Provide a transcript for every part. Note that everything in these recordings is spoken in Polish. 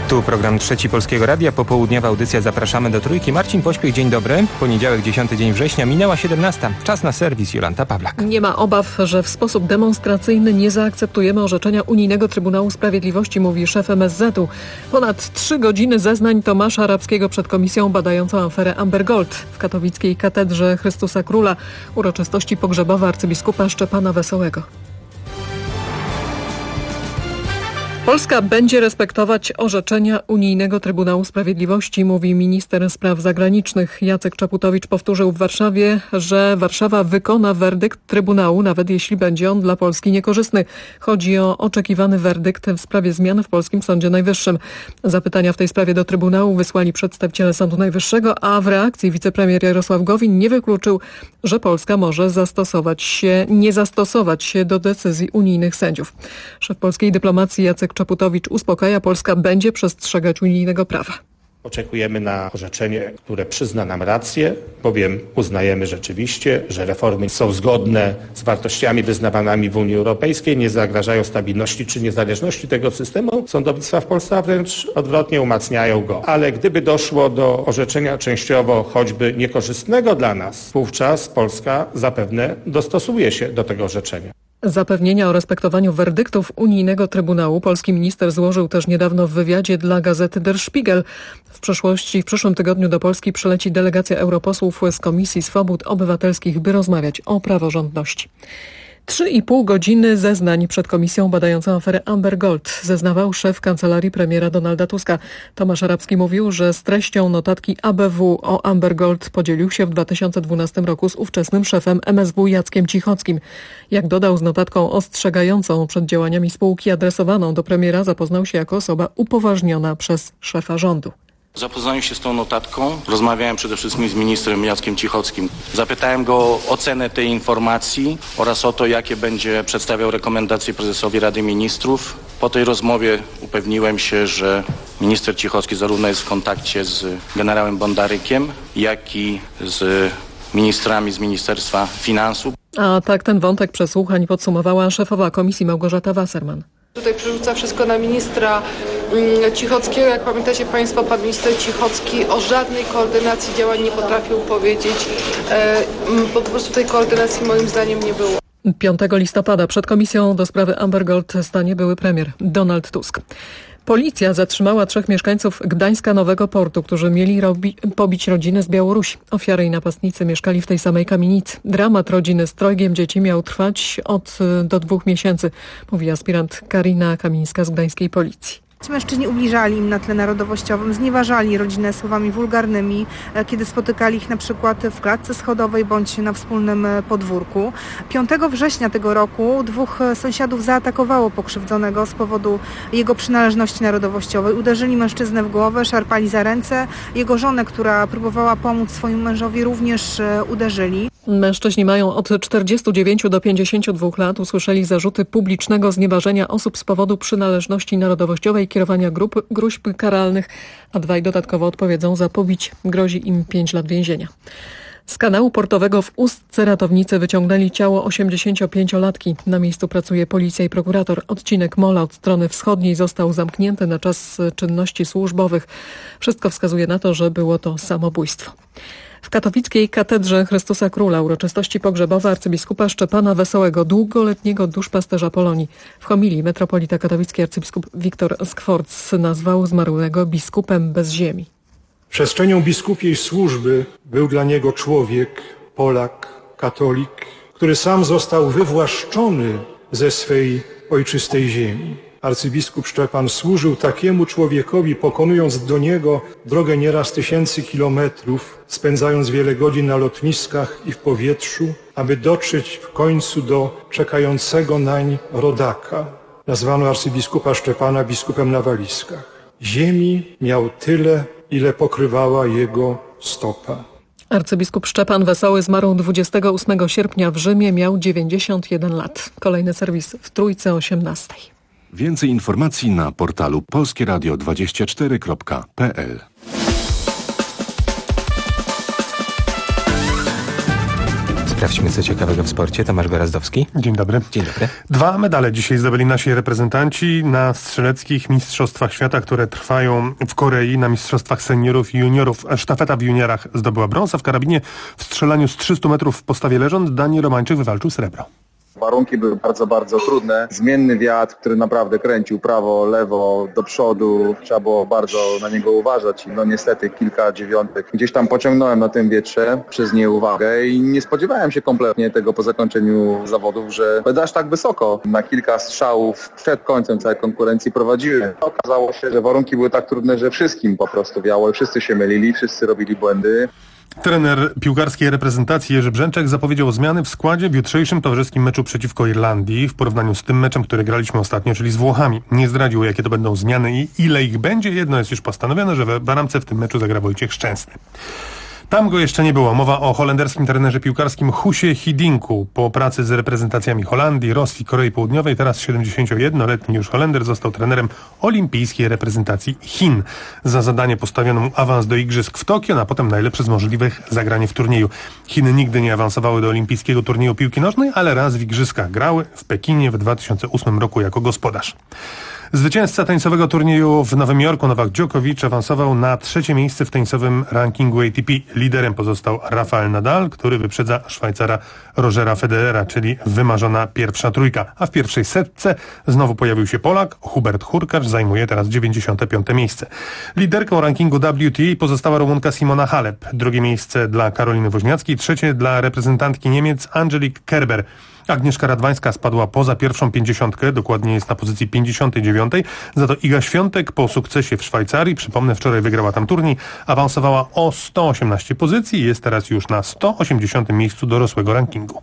Tu program Trzeci Polskiego Radia, popołudniowa audycja Zapraszamy do Trójki. Marcin Pośpiech, dzień dobry. Poniedziałek, 10 dzień września, minęła 17. Czas na serwis, Jolanta Pawlak. Nie ma obaw, że w sposób demonstracyjny nie zaakceptujemy orzeczenia Unijnego Trybunału Sprawiedliwości, mówi szef MSZ-u. Ponad 3 godziny zeznań Tomasza Arabskiego przed komisją badającą aferę Amber Gold. W katowickiej katedrze Chrystusa Króla uroczystości pogrzebowe arcybiskupa Szczepana Wesołego. Polska będzie respektować orzeczenia Unijnego Trybunału Sprawiedliwości, mówi minister spraw zagranicznych. Jacek Czaputowicz powtórzył w Warszawie, że Warszawa wykona werdykt Trybunału, nawet jeśli będzie on dla Polski niekorzystny. Chodzi o oczekiwany werdykt w sprawie zmian w polskim Sądzie Najwyższym. Zapytania w tej sprawie do Trybunału wysłali przedstawiciele Sądu Najwyższego, a w reakcji wicepremier Jarosław Gowin nie wykluczył, że Polska może nie zastosować się do decyzji unijnych sędziów. Szef polskiej dyplomacji Jacek Czaputowicz uspokaja, Polska będzie przestrzegać unijnego prawa. Oczekujemy na orzeczenie, które przyzna nam rację, bowiem uznajemy rzeczywiście, że reformy są zgodne z wartościami wyznawanymi w Unii Europejskiej, nie zagrażają stabilności czy niezależności tego systemu sądownictwa w Polsce, a wręcz odwrotnie umacniają go. Ale gdyby doszło do orzeczenia częściowo choćby niekorzystnego dla nas, wówczas Polska zapewne dostosuje się do tego orzeczenia. Zapewnienia o respektowaniu werdyktów Unijnego Trybunału polski minister złożył też niedawno w wywiadzie dla gazety Der Spiegel. W przyszłym tygodniu do Polski przyleci delegacja europosłów z Komisji Swobód Obywatelskich, by rozmawiać o praworządności. 3,5 godziny zeznań przed komisją badającą aferę Amber Gold zeznawał szef kancelarii premiera Donalda Tuska. Tomasz Arabski mówił, że z treścią notatki ABW o Amber Gold podzielił się w 2012 roku z ówczesnym szefem MSW Jackiem Cichockim. Jak dodał, z notatką ostrzegającą przed działaniami spółki adresowaną do premiera zapoznał się jako osoba upoważniona przez szefa rządu. Zapoznałem się z tą notatką, rozmawiałem przede wszystkim z ministrem Jackiem Cichockim. Zapytałem go o ocenę tej informacji oraz o to, jakie będzie przedstawiał rekomendacje prezesowi Rady Ministrów. Po tej rozmowie upewniłem się, że minister Cichocki zarówno jest w kontakcie z generałem Bondarykiem, jak i z ministrami z Ministerstwa Finansów. A tak ten wątek przesłuchań podsumowała szefowa komisji Małgorzata Wasserman. Tutaj przerzuca wszystko na ministra Cichockiego. Jak pamiętacie Państwo, pan minister Cichocki o żadnej koordynacji działań nie potrafił powiedzieć, bo po prostu tej koordynacji moim zdaniem nie było. 5 listopada przed komisją do sprawy Amber Gold stanie były premier Donald Tusk. Policja zatrzymała 3 mieszkańców Gdańska Nowego Portu, którzy mieli pobić rodzinę z Białorusi. Ofiary i napastnicy mieszkali w tej samej kamienicy. Dramat rodziny z 3 dzieci miał trwać do 2 miesięcy, mówi aspirant Karina Kamińska z gdańskiej policji. Mężczyźni ubliżali im na tle narodowościowym, znieważali rodzinę słowami wulgarnymi, kiedy spotykali ich na przykład w klatce schodowej bądź na wspólnym podwórku. 5 września tego roku 2 sąsiadów zaatakowało pokrzywdzonego z powodu jego przynależności narodowościowej. Uderzyli mężczyznę w głowę, szarpali za ręce. Jego żonę, która próbowała pomóc swojemu mężowi, również uderzyli. Mężczyźni mają od 49 do 52 lat. Usłyszeli zarzuty publicznego znieważenia osób z powodu przynależności narodowościowej, kierowania gróźb karalnych, a 2 dodatkowo odpowiedzą za pobicie. Grozi im 5 lat więzienia. Z kanału portowego w Ustce ratownicy wyciągnęli ciało 85-latki. Na miejscu pracuje policja i prokurator. Odcinek mola od strony wschodniej został zamknięty na czas czynności służbowych. Wszystko wskazuje na to, że było to samobójstwo. W katowickiej katedrze Chrystusa Króla uroczystości pogrzebowe arcybiskupa Szczepana Wesołego, długoletniego duszpasterza Polonii. W homilii metropolita katowicki arcybiskup Wiktor Skworc nazwał zmarłego biskupem bez ziemi. Przestrzenią biskupiej służby był dla niego człowiek, Polak, katolik, który sam został wywłaszczony ze swej ojczystej ziemi. Arcybiskup Szczepan służył takiemu człowiekowi, pokonując do niego drogę nieraz 1000 kilometrów, spędzając wiele godzin na lotniskach i w powietrzu, aby dotrzeć w końcu do czekającego nań rodaka. Nazwano arcybiskupa Szczepana biskupem na walizkach. Ziemi miał tyle, ile pokrywała jego stopa. Arcybiskup Szczepan Wesoły zmarł 28 sierpnia w Rzymie, miał 91 lat. Kolejny serwis w Trójce o 18. Więcej informacji na portalu polskieradio24.pl. Sprawdźmy, co ciekawego w sporcie. Tomasz Gorazdowski. Dzień dobry. Dzień dobry. 2 medale dzisiaj zdobyli nasi reprezentanci na strzeleckich mistrzostwach świata, które trwają w Korei, na mistrzostwach seniorów i juniorów. Sztafeta w juniorach zdobyła brąz, a w karabinie w strzelaniu z 300 metrów w postawie leżąc Daniel Romańczyk wywalczył srebro. Warunki były bardzo, bardzo trudne. Zmienny wiatr, który naprawdę kręcił prawo, lewo, do przodu. Trzeba było bardzo na niego uważać. No niestety kilka dziewiątek gdzieś tam pociągnąłem na tym wietrze przez nieuwagę i nie spodziewałem się kompletnie tego po zakończeniu zawodów, że będę aż tak wysoko. Na kilka strzałów przed końcem całej konkurencji prowadziłem. Okazało się, że warunki były tak trudne, że wszystkim po prostu wiało. Wszyscy się mylili, wszyscy robili błędy. Trener piłkarskiej reprezentacji Jerzy Brzęczek zapowiedział zmiany w składzie w jutrzejszym towarzyskim meczu przeciwko Irlandii w porównaniu z tym meczem, który graliśmy ostatnio, czyli z Włochami. Nie zdradził, jakie to będą zmiany i ile ich będzie. Jedno jest już postanowione, że w bramce w tym meczu zagra Wojciech Szczęsny. Tam go jeszcze nie było. Mowa o holenderskim trenerze piłkarskim Husie Hiddinku. Po pracy z reprezentacjami Holandii, Rosji, Korei Południowej, teraz 71-letni już Holender został trenerem olimpijskiej reprezentacji Chin. Za zadanie postawiono mu awans do igrzysk w Tokio, a potem najlepsze z możliwych zagranie w turnieju. Chiny nigdy nie awansowały do olimpijskiego turnieju piłki nożnej, ale raz w igrzyskach grały w Pekinie w 2008 roku jako gospodarz. Zwycięzca tenisowego turnieju w Nowym Jorku, Nowak Djokovic, awansował na 3. miejsce w tenisowym rankingu ATP. Liderem pozostał Rafael Nadal, który wyprzedza Szwajcara Rogera Federera, czyli wymarzona pierwsza trójka. A w pierwszej setce znowu pojawił się Polak. Hubert Hurkacz zajmuje teraz 95. miejsce. Liderką rankingu WTA pozostała Rumunka Simona Halep. 2. miejsce dla Karoliny Woźniackiej, 3. dla reprezentantki Niemiec Angelique Kerber. Agnieszka Radwańska spadła poza pierwszą 50, dokładnie jest na pozycji 59. Za to Iga Świątek po sukcesie w Szwajcarii, przypomnę, wczoraj wygrała tam turniej, awansowała o 118 pozycji i jest teraz już na 180 miejscu dorosłego rankingu.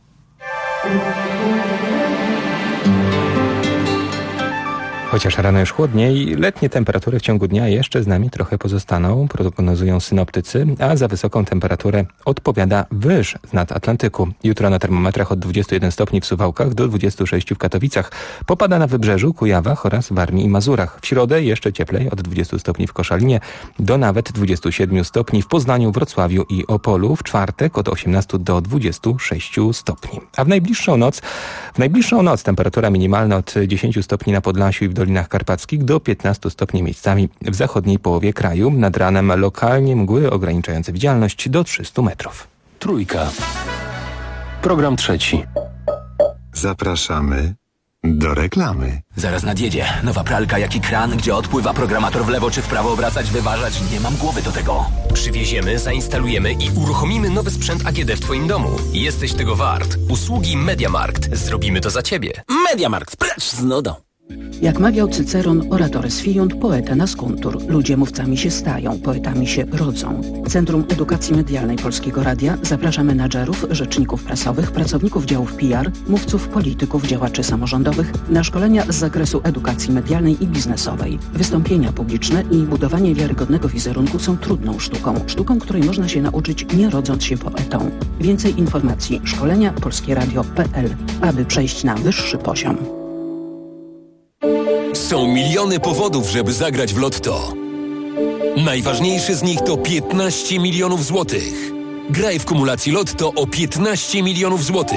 Chociaż rano już chłodniej, letnie temperatury w ciągu dnia jeszcze z nami trochę pozostaną, prognozują synoptycy, a za wysoką temperaturę odpowiada wyż nad Atlantyku. Jutro na termometrach od 21 stopni w Suwałkach do 26 w Katowicach. Popada na Wybrzeżu, Kujawach oraz Warmii i Mazurach. W środę jeszcze cieplej, od 20 stopni w Koszalinie do nawet 27 stopni w Poznaniu, Wrocławiu i Opolu. W czwartek od 18 do 26 stopni. A w najbliższą noc temperatura minimalna od 10 stopni na Podlasiu i w Dolinach Karpackich do 15 stopni miejscami w zachodniej połowie kraju. Nad ranem lokalnie mgły ograniczające widzialność do 300 metrów. Trójka. Program trzeci. Zapraszamy do reklamy. Zaraz nadjedzie. Nowa pralka jak i kran, gdzie odpływa programator w lewo czy w prawo obracać, wyważać. Nie mam głowy do tego. Przywieziemy, zainstalujemy i uruchomimy nowy sprzęt AGD w Twoim domu. Jesteś tego wart. Usługi MediaMarkt. Zrobimy to za Ciebie. MediaMarkt, precz z nudą. Jak mawiał Cyceron, oratores fiunt, poeta nascuntur. Ludzie mówcami się stają, poetami się rodzą. Centrum Edukacji Medialnej Polskiego Radia zaprasza menadżerów, rzeczników prasowych, pracowników działów PR, mówców, polityków, działaczy samorządowych na szkolenia z zakresu edukacji medialnej i biznesowej. Wystąpienia publiczne i budowanie wiarygodnego wizerunku są trudną sztuką, której można się nauczyć nie rodząc się poetą. Więcej informacji szkolenia polskieradio.pl, aby przejść na wyższy poziom. Są miliony powodów, żeby zagrać w Lotto. Najważniejszy z nich to 15 milionów złotych. Graj w kumulacji Lotto o 15 milionów złotych.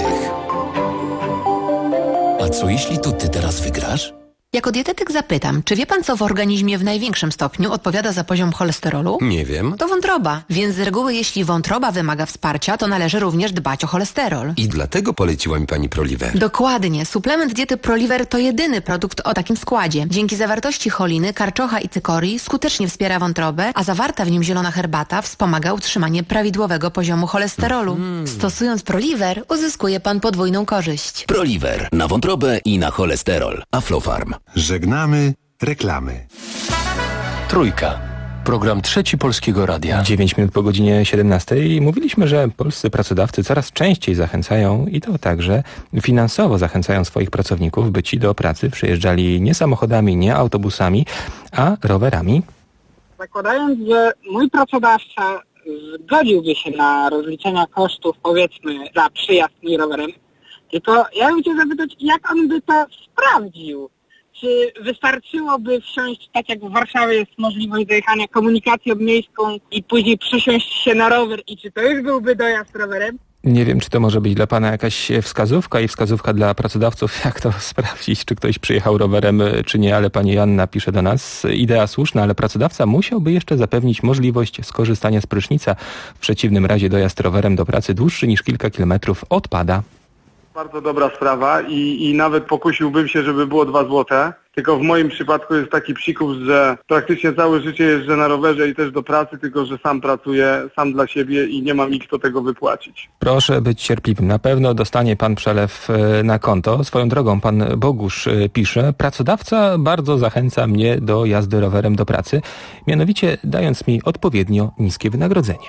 A co jeśli to ty teraz wygrasz? Jako dietetyk zapytam, czy wie pan, co w organizmie w największym stopniu odpowiada za poziom cholesterolu? Nie wiem. To wątroba. Więc z reguły, jeśli wątroba wymaga wsparcia, to należy również dbać o cholesterol. I dlatego poleciła mi pani Proliver. Dokładnie. Suplement diety Proliver to jedyny produkt o takim składzie. Dzięki zawartości choliny, karczocha i cykorii skutecznie wspiera wątrobę, a zawarta w nim zielona herbata wspomaga utrzymanie prawidłowego poziomu cholesterolu. Stosując Proliver, uzyskuje pan podwójną korzyść. Proliver. Na wątrobę i na cholesterol. Aflofarm. Żegnamy reklamy. Trójka. Program trzeci Polskiego Radia. 9 minut po godzinie 17. Mówiliśmy, że polscy pracodawcy coraz częściej zachęcają, i to także finansowo zachęcają swoich pracowników, by ci do pracy przyjeżdżali nie samochodami, nie autobusami, a rowerami. Zakładając, że mój pracodawca zgodziłby się na rozliczenia kosztów, powiedzmy, za przyjazd mi rowerem, tylko ja bym chciał zapytać, jak on by to sprawdził? Czy wystarczyłoby wsiąść, tak jak w Warszawie jest możliwość dojechania komunikacją miejską i później przysiąść się na rower i czy to już byłby dojazd rowerem? Nie wiem, czy to może być dla pana jakaś wskazówka i wskazówka dla pracodawców, jak to sprawdzić, czy ktoś przyjechał rowerem, czy nie, ale pani Joanna pisze do nas. Idea słuszna, ale pracodawca musiałby jeszcze zapewnić możliwość skorzystania z prysznica. W przeciwnym razie dojazd rowerem do pracy dłuższy niż kilka kilometrów odpada. Bardzo dobra sprawa i nawet pokusiłbym się, żeby było 2 złote. Tylko w moim przypadku jest taki psikus, że praktycznie całe życie jeżdżę na rowerze i też do pracy, tylko że sam pracuję, sam dla siebie i nie mam nikt, kto tego wypłacić. Proszę być cierpliwym. Na pewno dostanie pan przelew na konto. Swoją drogą pan Bogusz pisze, pracodawca bardzo zachęca mnie do jazdy rowerem do pracy, mianowicie dając mi odpowiednio niskie wynagrodzenie.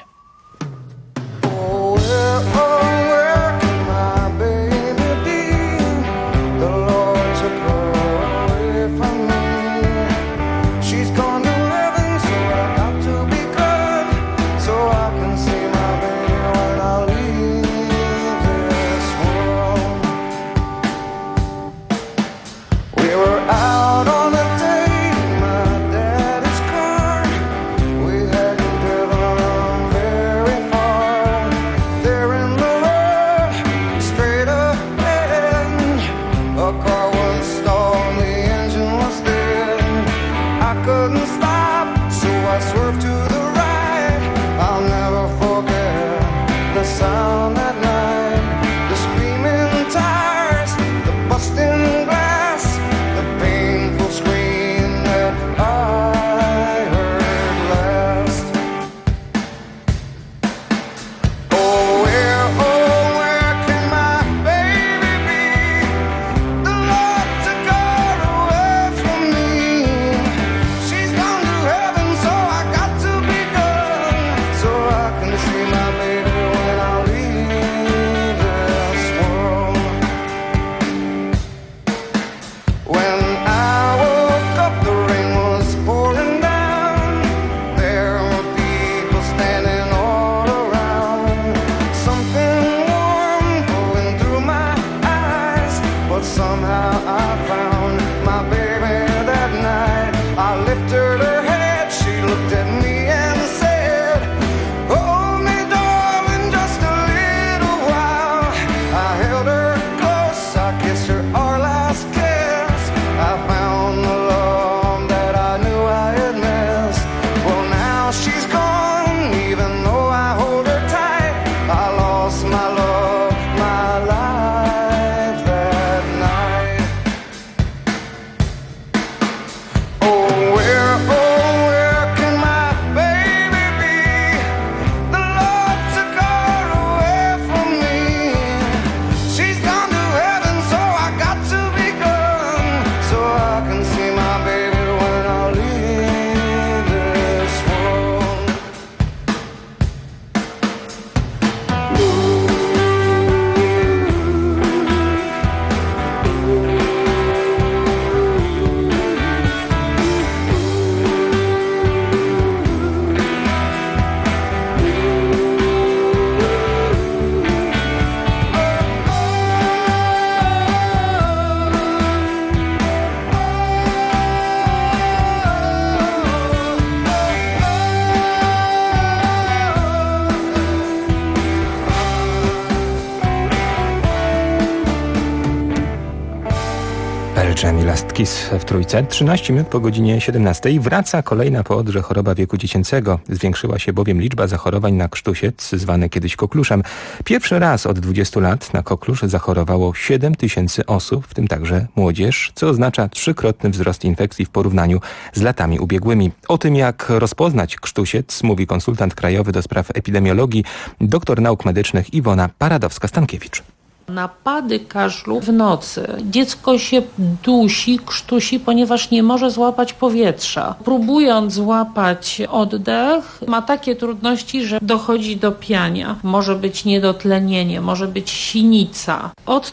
Jamie Last Kiss w Trójce. 13 minut po godzinie 17 wraca kolejna po odrze choroba wieku dziecięcego. Zwiększyła się bowiem liczba zachorowań na krztusiec, zwany kiedyś kokluszem. Pierwszy raz od 20 lat na koklusz zachorowało 7 000 osób, w tym także młodzież, co oznacza 3-krotny wzrost infekcji w porównaniu z latami ubiegłymi. O tym, jak rozpoznać krztusiec, mówi konsultant krajowy do spraw epidemiologii, doktor nauk medycznych Iwona Paradowska-Stankiewicz. Napady kaszlu w nocy. Dziecko się dusi, krztusi, ponieważ nie może złapać powietrza. Próbując złapać oddech, ma takie trudności, że dochodzi do piania. Może być niedotlenienie, może być sinica. Od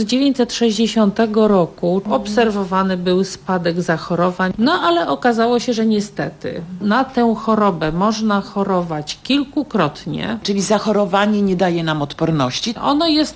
1960 roku obserwowany był spadek zachorowań, no ale okazało się, że niestety na tę chorobę można chorować kilkukrotnie. Czyli zachorowanie nie daje nam odporności? Ono jest na pewien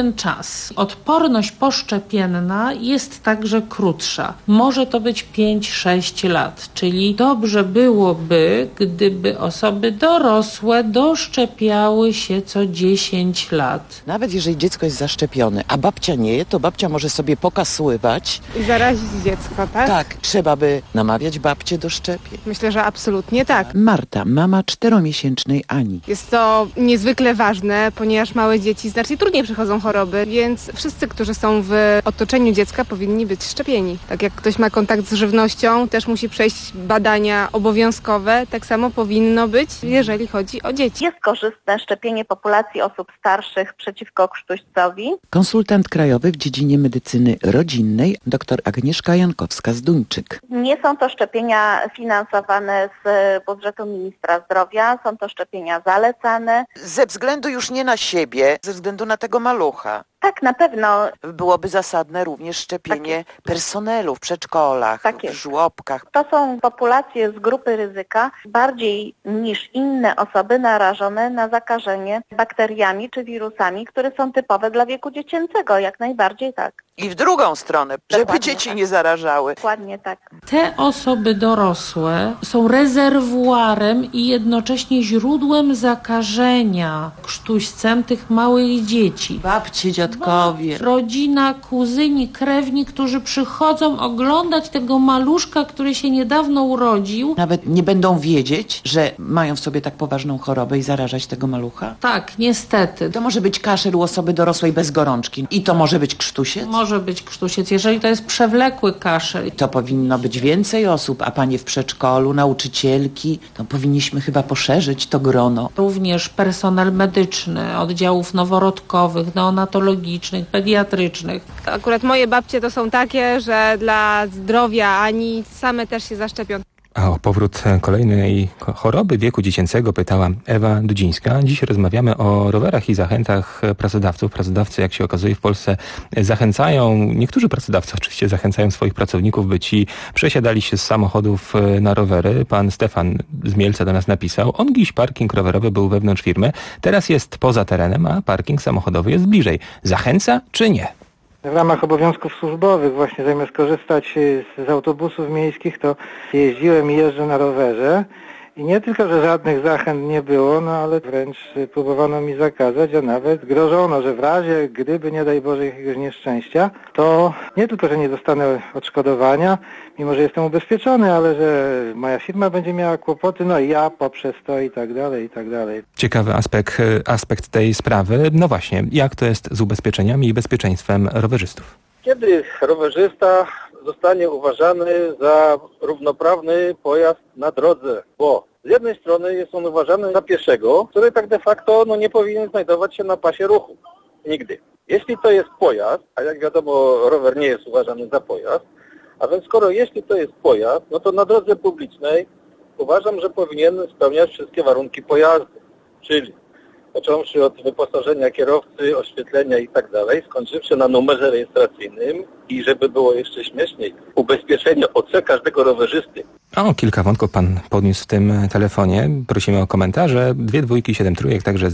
pewien czas. Odporność poszczepienna jest także krótsza. Może to być 5-6 lat, czyli dobrze byłoby, gdyby osoby dorosłe doszczepiały się co 10 lat. Nawet jeżeli dziecko jest zaszczepione, a babcia nie, to babcia może sobie pokasływać. I zarazić dziecko, tak? Tak, trzeba by namawiać babcię do szczepień. Myślę, że absolutnie tak. Marta, mama 4-miesięcznej Ani. Jest to niezwykle ważne, ponieważ małe dzieci znacznie trudniej przechodzą choroby, więc wszyscy, którzy są w otoczeniu dziecka, powinni być szczepieni. Tak jak ktoś ma kontakt z żywnością, też musi przejść badania obowiązkowe, tak samo powinno być, jeżeli chodzi o dzieci. Jest korzystne szczepienie populacji osób starszych przeciwko krztuścowi. Konsultant krajowy w dziedzinie medycyny rodzinnej dr Agnieszka Jankowska-Zduńczyk. Nie są to szczepienia finansowane z budżetu ministra zdrowia, są to szczepienia zalecane. Ze względu już nie na siebie, ze względu na tego malucha. Tak, na pewno. Byłoby zasadne również szczepienie personelu w przedszkolach, w żłobkach. To są populacje z grupy ryzyka bardziej niż inne osoby narażone na zakażenie bakteriami czy wirusami, które są typowe dla wieku dziecięcego, jak najbardziej tak. I w drugą stronę, żeby dzieci nie zarażały. Dokładnie tak. Te osoby dorosłe są rezerwuarem i jednocześnie źródłem zakażenia krztuścem tych małych dzieci. Babcie, dziadkowie. Rodzina, kuzyni, krewni, którzy przychodzą oglądać tego maluszka, który się niedawno urodził. Nawet nie będą wiedzieć, że mają w sobie tak poważną chorobę i zarażać tego malucha? Tak, niestety. To może być kaszel u osoby dorosłej bez gorączki. I to może być krztusiec? Może być krztusiec, jeżeli to jest przewlekły kaszel. To powinno być więcej osób, a panie w przedszkolu, nauczycielki, to powinniśmy chyba poszerzyć to grono. Również personel medyczny, oddziałów noworodkowych, neonatologicznych, pediatrycznych. Akurat moje babcie to są takie, że dla zdrowia Ani same też się zaszczepią. A o powrót kolejnej choroby wieku dziecięcego pytała Ewa Dudzińska. Dziś rozmawiamy o rowerach i zachętach pracodawców. Pracodawcy, jak się okazuje, w Polsce zachęcają, niektórzy pracodawcy oczywiście zachęcają swoich pracowników, by ci przesiadali się z samochodów na rowery. Pan Stefan z Mielca do nas napisał, on dziś parking rowerowy był wewnątrz firmy, teraz jest poza terenem, a parking samochodowy jest bliżej. Zachęca czy nie? W ramach obowiązków służbowych właśnie zamiast korzystać z autobusów miejskich, to jeździłem i jeżdżę na rowerze i nie tylko, że żadnych zachęt nie było, no ale wręcz próbowano mi zakazać, a nawet grożono, że w razie gdyby nie daj Boże jakiegoś nieszczęścia, to nie tylko, że nie dostanę odszkodowania, mimo że jestem ubezpieczony, ale że moja firma będzie miała kłopoty, no i ja poprzez to i tak dalej, i tak dalej. Ciekawy aspekt tej sprawy. No właśnie, jak to jest z ubezpieczeniami i bezpieczeństwem rowerzystów? Kiedy rowerzysta zostanie uważany za równoprawny pojazd na drodze, bo z jednej strony jest on uważany za pieszego, który tak de facto nie powinien znajdować się na pasie ruchu. Nigdy. Jeśli to jest pojazd, a jak wiadomo rower nie jest uważany za pojazd, a więc jeśli to jest pojazd, no to na drodze publicznej uważam, że powinien spełniać wszystkie warunki pojazdu, czyli począwszy od wyposażenia kierowcy, oświetlenia i tak dalej, skończywszy na numerze rejestracyjnym i żeby było jeszcze śmieszniej, ubezpieczenie OC każdego rowerzysty. O, kilka wątków pan podniósł w tym telefonie. Prosimy o komentarze. 2 dwójki, 7 trójek, także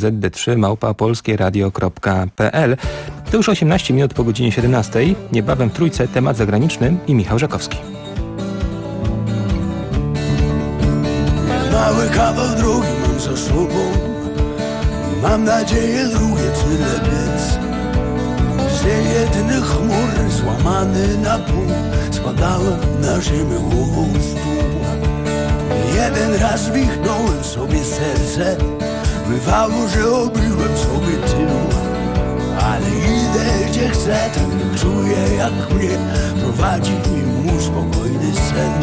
zd3@polskieradio.pl. To już 18 minut po godzinie 17. Niebawem w Trójce temat zagraniczny i Michał Żakowski. Mały kawał drogi mam za sobą. Mam nadzieję drugie tyle biec. Z jedynych chmur złamany na pół spadałem na ziemię głową w dół. Jeden raz wichnąłem sobie serce, bywało, że obryłem sobie tył. Ale idę gdzie chcę, tak czuję jak mnie prowadzi mu spokojny sen.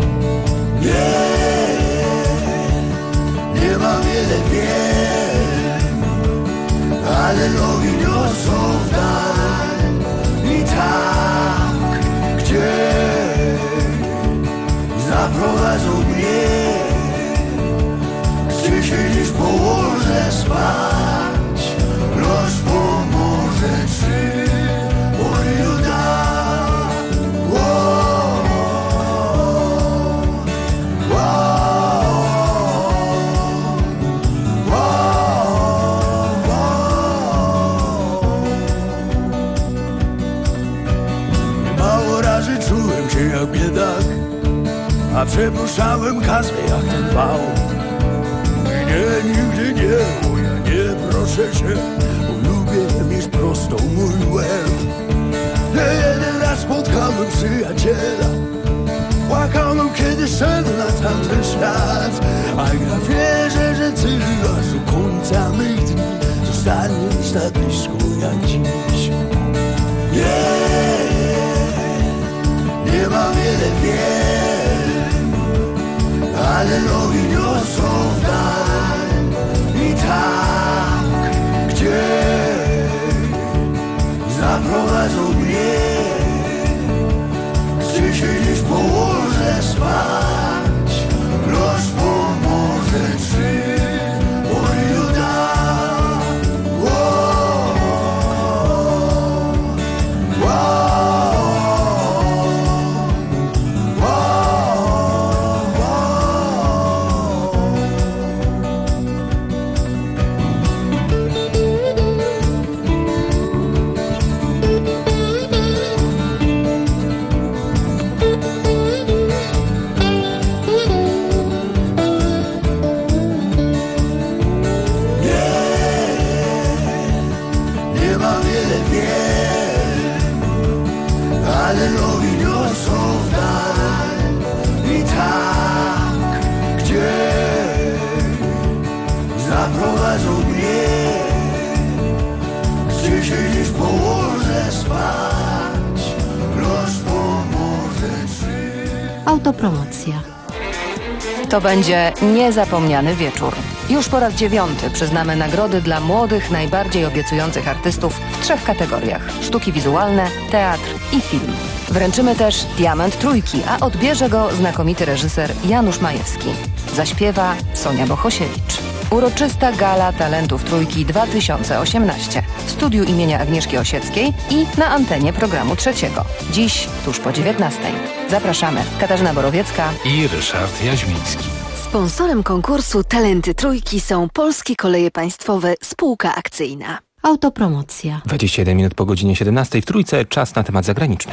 Nie mam wiele wiem, ale nogi niosą w dal. I tak, gdzie zaprowadzą mnie, gdzie się dziś położę spać. Los pomoże, czy Boże da. znalazły jak ten wał. Nie, nigdy nie, bo ja nie proszę się, bo lubię mieć prostą mój łeb. Nie jeden raz spotkałem przyjaciela, płakałem kiedy szedł na tamten świat. A ja wierzę, że ty aż do końca mych dni zostaniesz tak blisko jak dziś. Nie ma wiele wiem, ale nogi niosą w dal. I tak, gdzie zaprowadzą mnie, gdzie się dziś położę spać. Los pomoże, czy moje da. Ale nogi niosą w dal. I tak, gdzie zaprowadzą mnie, gdzie się dziś położę spać. Los pomoże, czy... Autopromocja. To będzie niezapomniany wieczór. Już po raz 9 przyznamy nagrody dla młodych, najbardziej obiecujących artystów w 3 kategoriach: sztuki wizualne, teatr i film. Wręczymy też Diament Trójki, a odbierze go znakomity reżyser Janusz Majewski. Zaśpiewa Sonia Bohosiewicz. Uroczysta gala talentów Trójki 2018 w studiu imienia Agnieszki Osieckiej i na antenie programu Trzeciego. Dziś tuż po 19. Zapraszamy. Katarzyna Borowiecka i Ryszard Jaźmiński. Sponsorem konkursu Talenty Trójki są Polskie Koleje Państwowe Spółka Akcyjna. Autopromocja. 21 minut po godzinie 17 w Trójce. Czas na temat zagraniczny.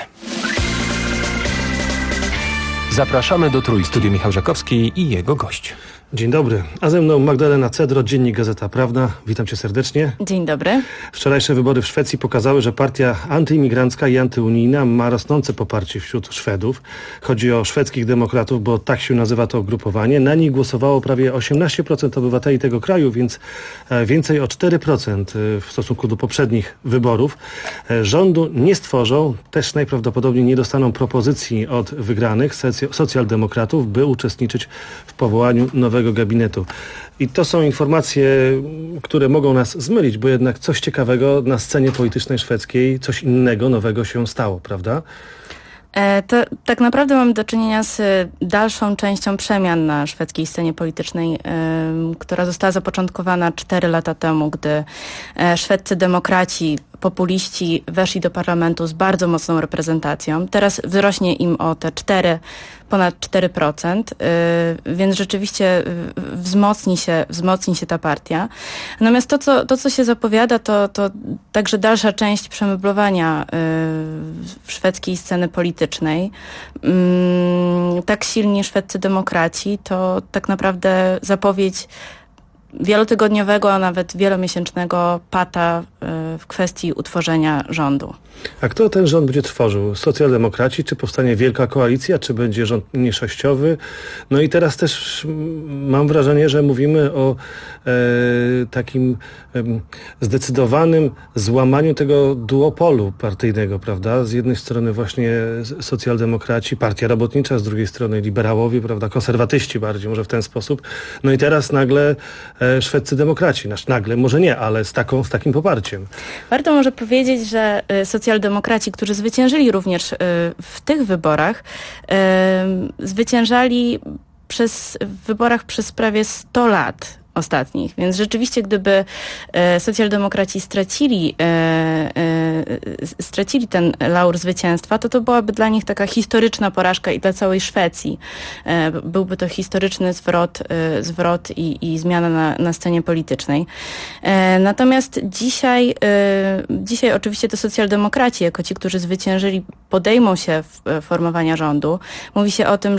Zapraszamy do Trójki. Studiu Michał Żakowski i jego gość. Dzień dobry, a ze mną Magdalena Cedro, Dziennik Gazeta Prawna. Witam cię serdecznie. Dzień dobry. Wczorajsze wybory w Szwecji pokazały, że partia antyimigrancka i antyunijna ma rosnące poparcie wśród Szwedów. Chodzi o szwedzkich demokratów, bo tak się nazywa to ugrupowanie. Na nich głosowało prawie 18% obywateli tego kraju, więc więcej o 4% w stosunku do poprzednich wyborów. Rządu nie stworzą, też najprawdopodobniej nie dostaną propozycji od wygranych socjaldemokratów, by uczestniczyć w powołaniu nowego gabinetu. I to są informacje, które mogą nas zmylić, bo jednak coś ciekawego na scenie politycznej szwedzkiej, coś innego, nowego się stało, prawda? To tak naprawdę mamy do czynienia z dalszą częścią przemian na szwedzkiej scenie politycznej, która została zapoczątkowana 4 lata temu, gdy szwedzcy demokraci, populiści weszli do parlamentu z bardzo mocną reprezentacją. Teraz wzrośnie im o te ponad 4%, więc rzeczywiście wzmocni się ta partia. Natomiast to co się zapowiada, to także dalsza część przemeblowania szwedzkiej sceny politycznej. Tak silni szwedzcy demokraci, to tak naprawdę zapowiedź wielotygodniowego, a nawet wielomiesięcznego pata w kwestii utworzenia rządu. A kto ten rząd będzie tworzył? Socjaldemokraci? Czy powstanie wielka koalicja? Czy będzie rząd mniejszościowy? No i teraz też mam wrażenie, że mówimy o takim zdecydowanym złamaniu tego duopolu partyjnego, prawda? Z jednej strony właśnie socjaldemokraci, partia robotnicza, z drugiej strony liberałowie, prawda? Konserwatyści bardziej, może w ten sposób. No i teraz nagle szwedzcy demokraci. Nagle, może nie, ale z takim poparciem. Warto może powiedzieć, że socjaldemokraci, którzy zwyciężyli również w tych wyborach, zwyciężali w wyborach przez prawie 100 lat. ostatnich. Więc rzeczywiście, gdyby socjaldemokraci stracili ten laur zwycięstwa, to byłaby dla nich taka historyczna porażka i dla całej Szwecji. Byłby to historyczny zwrot i zmiana na scenie politycznej. Natomiast dzisiaj oczywiście to socjaldemokraci, jako ci, którzy zwyciężyli, podejmą się formowania rządu. Mówi się o tym,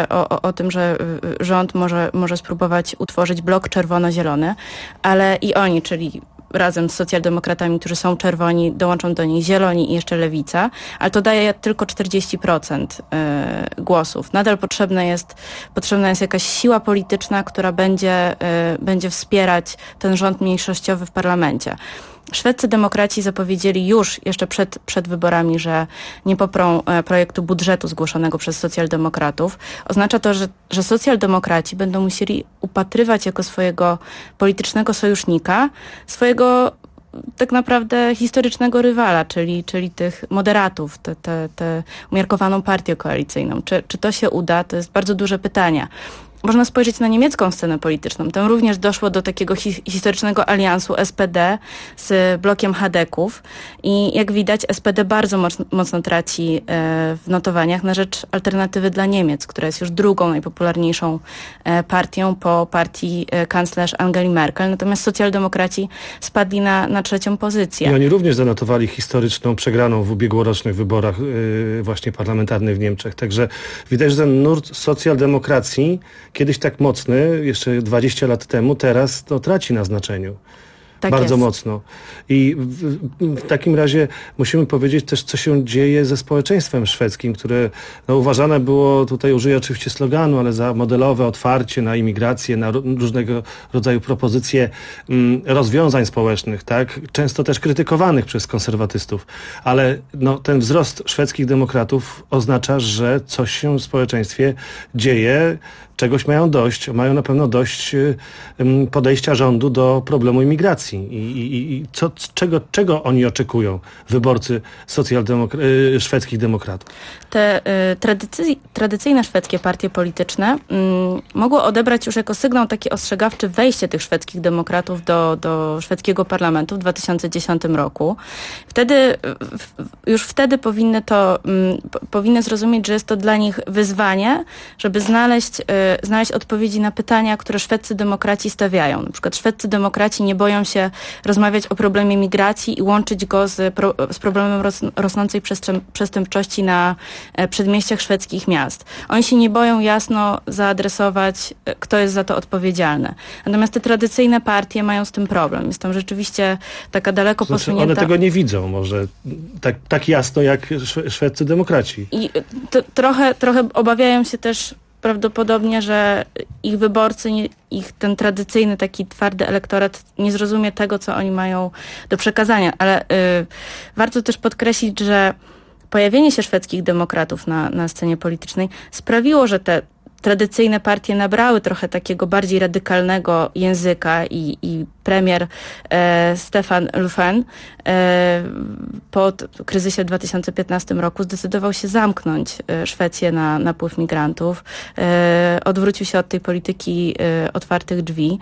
że rząd może spróbować utworzyć blok czerwono-zielony, ale i oni, czyli razem z socjaldemokratami, którzy są czerwoni, dołączą do nich zieloni i jeszcze lewica, ale to daje tylko 40% głosów. Nadal potrzebna jest jakaś siła polityczna, która będzie wspierać ten rząd mniejszościowy w parlamencie. Szwedzcy demokraci zapowiedzieli już jeszcze przed wyborami, że nie poprą projektu budżetu zgłoszonego przez socjaldemokratów. Oznacza to, że socjaldemokraci będą musieli upatrywać jako swojego politycznego sojusznika swojego tak naprawdę historycznego rywala, czyli tych moderatów, tę umiarkowaną partię koalicyjną. Czy to się uda? To jest bardzo duże pytanie. Można spojrzeć na niemiecką scenę polityczną. Tam również doszło do takiego historycznego aliansu SPD z blokiem Chadeków i jak widać SPD bardzo mocno traci w notowaniach na rzecz Alternatywy dla Niemiec, która jest już drugą najpopularniejszą partią po partii kanclerz Angeli Merkel. Natomiast socjaldemokraci spadli na trzecią pozycję. I oni również zanotowali historyczną przegraną w ubiegłorocznych wyborach właśnie parlamentarnych w Niemczech. Także widać, że ten nurt socjaldemokracji kiedyś tak mocny, jeszcze 20 lat temu, teraz traci na znaczeniu. Tak bardzo jest. Mocno. I w takim razie musimy powiedzieć też, co się dzieje ze społeczeństwem szwedzkim, które uważane było, tutaj użyję oczywiście sloganu, ale za modelowe otwarcie na imigrację, na różnego rodzaju propozycje rozwiązań społecznych, tak? Często też krytykowanych przez konserwatystów. Ale ten wzrost szwedzkich demokratów oznacza, że coś się w społeczeństwie dzieje, czegoś mają na pewno dość podejścia rządu do problemu imigracji. I czego oni oczekują, wyborcy szwedzkich demokratów? Te tradycyjne szwedzkie partie polityczne mogły odebrać już jako sygnał taki ostrzegawczy wejście tych szwedzkich demokratów do szwedzkiego parlamentu w 2010 roku. Już wtedy powinny zrozumieć, że jest to dla nich wyzwanie, żeby znaleźć odpowiedzi na pytania, które szwedzcy demokraci stawiają. Na przykład szwedzcy demokraci nie boją się rozmawiać o problemie migracji i łączyć go z problemem rosnącej przestępczości na przedmieściach szwedzkich miast. Oni się nie boją jasno zaadresować, kto jest za to odpowiedzialny. Natomiast te tradycyjne partie mają z tym problem. Jest tam rzeczywiście taka daleko posunięta... One tego nie widzą może tak jasno jak szwedzcy demokraci. I trochę obawiają się też prawdopodobnie, że ich wyborcy, ich ten tradycyjny, taki twardy elektorat nie zrozumie tego, co oni mają do przekazania. Ale warto też podkreślić, że pojawienie się szwedzkich demokratów na scenie politycznej sprawiło, że te tradycyjne partie nabrały trochę takiego bardziej radykalnego języka i premier Stefan Löfven po kryzysie w 2015 roku zdecydował się zamknąć Szwecję na napływ migrantów. Odwrócił się od tej polityki otwartych drzwi.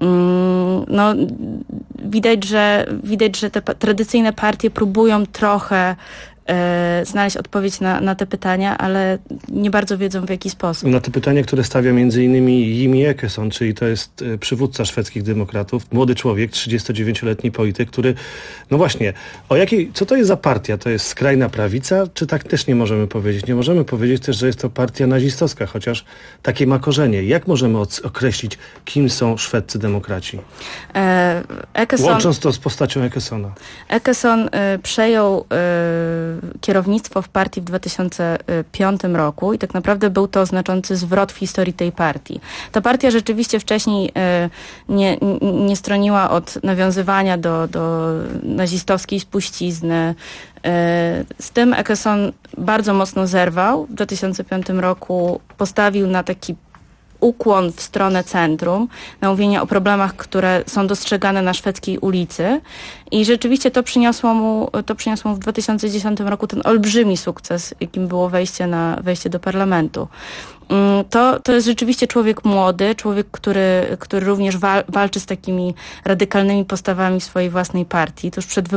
Widać, że te tradycyjne partie próbują trochę znaleźć odpowiedź na te pytania, ale nie bardzo wiedzą, w jaki sposób. Na te pytania, które stawia m.in. Jimmie Åkesson, czyli to jest przywódca szwedzkich demokratów, młody człowiek, 39-letni polityk, który, co to jest za partia? To jest skrajna prawica? Czy tak też nie możemy powiedzieć? Nie możemy powiedzieć też, że jest to partia nazistowska, chociaż takie ma korzenie. Jak możemy określić, kim są szwedzcy demokraci? Łącząc to z postacią Åkessona. Åkesson przejął kierownictwo w partii w 2005 roku i tak naprawdę był to znaczący zwrot w historii tej partii. Ta partia rzeczywiście wcześniej nie stroniła od nawiązywania do nazistowskiej spuścizny. Z tym Åkesson bardzo mocno zerwał. W 2005 roku postawił na taki ukłon w stronę centrum, na mówienie o problemach, które są dostrzegane na szwedzkiej ulicy i rzeczywiście to przyniosło mu w 2010 roku ten olbrzymi sukces, jakim było wejście do parlamentu. to jest rzeczywiście człowiek młody, człowiek, który również walczy z takimi radykalnymi postawami swojej własnej partii. Tuż przed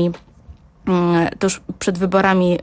wyborami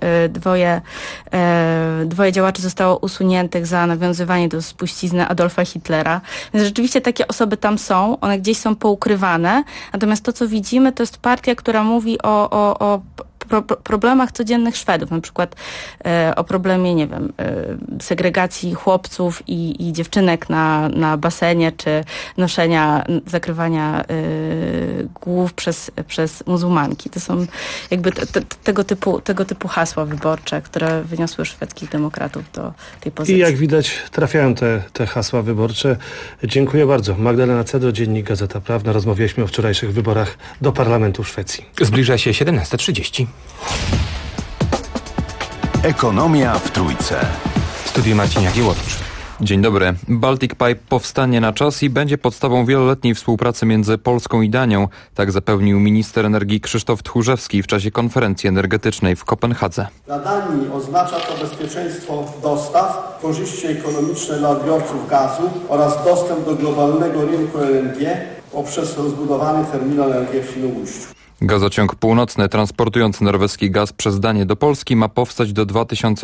dwoje działaczy zostało usuniętych za nawiązywanie do spuścizny Adolfa Hitlera. Więc rzeczywiście takie osoby tam są, one gdzieś są poukrywane, natomiast to, co widzimy, to jest partia, która mówi o problemach codziennych Szwedów, na przykład o problemie, nie wiem, segregacji chłopców i dziewczynek na basenie, czy zakrywania głów przez muzułmanki. To są jakby tego typu hasła wyborcze, które wyniosły szwedzkich demokratów do tej pozycji. I jak widać, trafiają te hasła wyborcze. Dziękuję bardzo. Magdalena Cedro, Dziennik Gazeta Prawna. Rozmawialiśmy o wczorajszych wyborach do Parlamentu Szwecji. Zbliża się 17:30. Ekonomia w Trójce. W studiu Marcin Jagiełowicz. Dzień dobry. Baltic Pipe powstanie na czas i będzie podstawą wieloletniej współpracy między Polską i Danią. Tak zapewnił minister energii Krzysztof Tchórzewski w czasie konferencji energetycznej w Kopenhadze. Dla Danii oznacza to bezpieczeństwo dostaw, korzyści ekonomiczne dla odbiorców gazu oraz dostęp do globalnego rynku LNG poprzez rozbudowany terminal LNG w Świnoujściu. Gazociąg północny transportujący norweski gaz przez Danię do Polski ma powstać do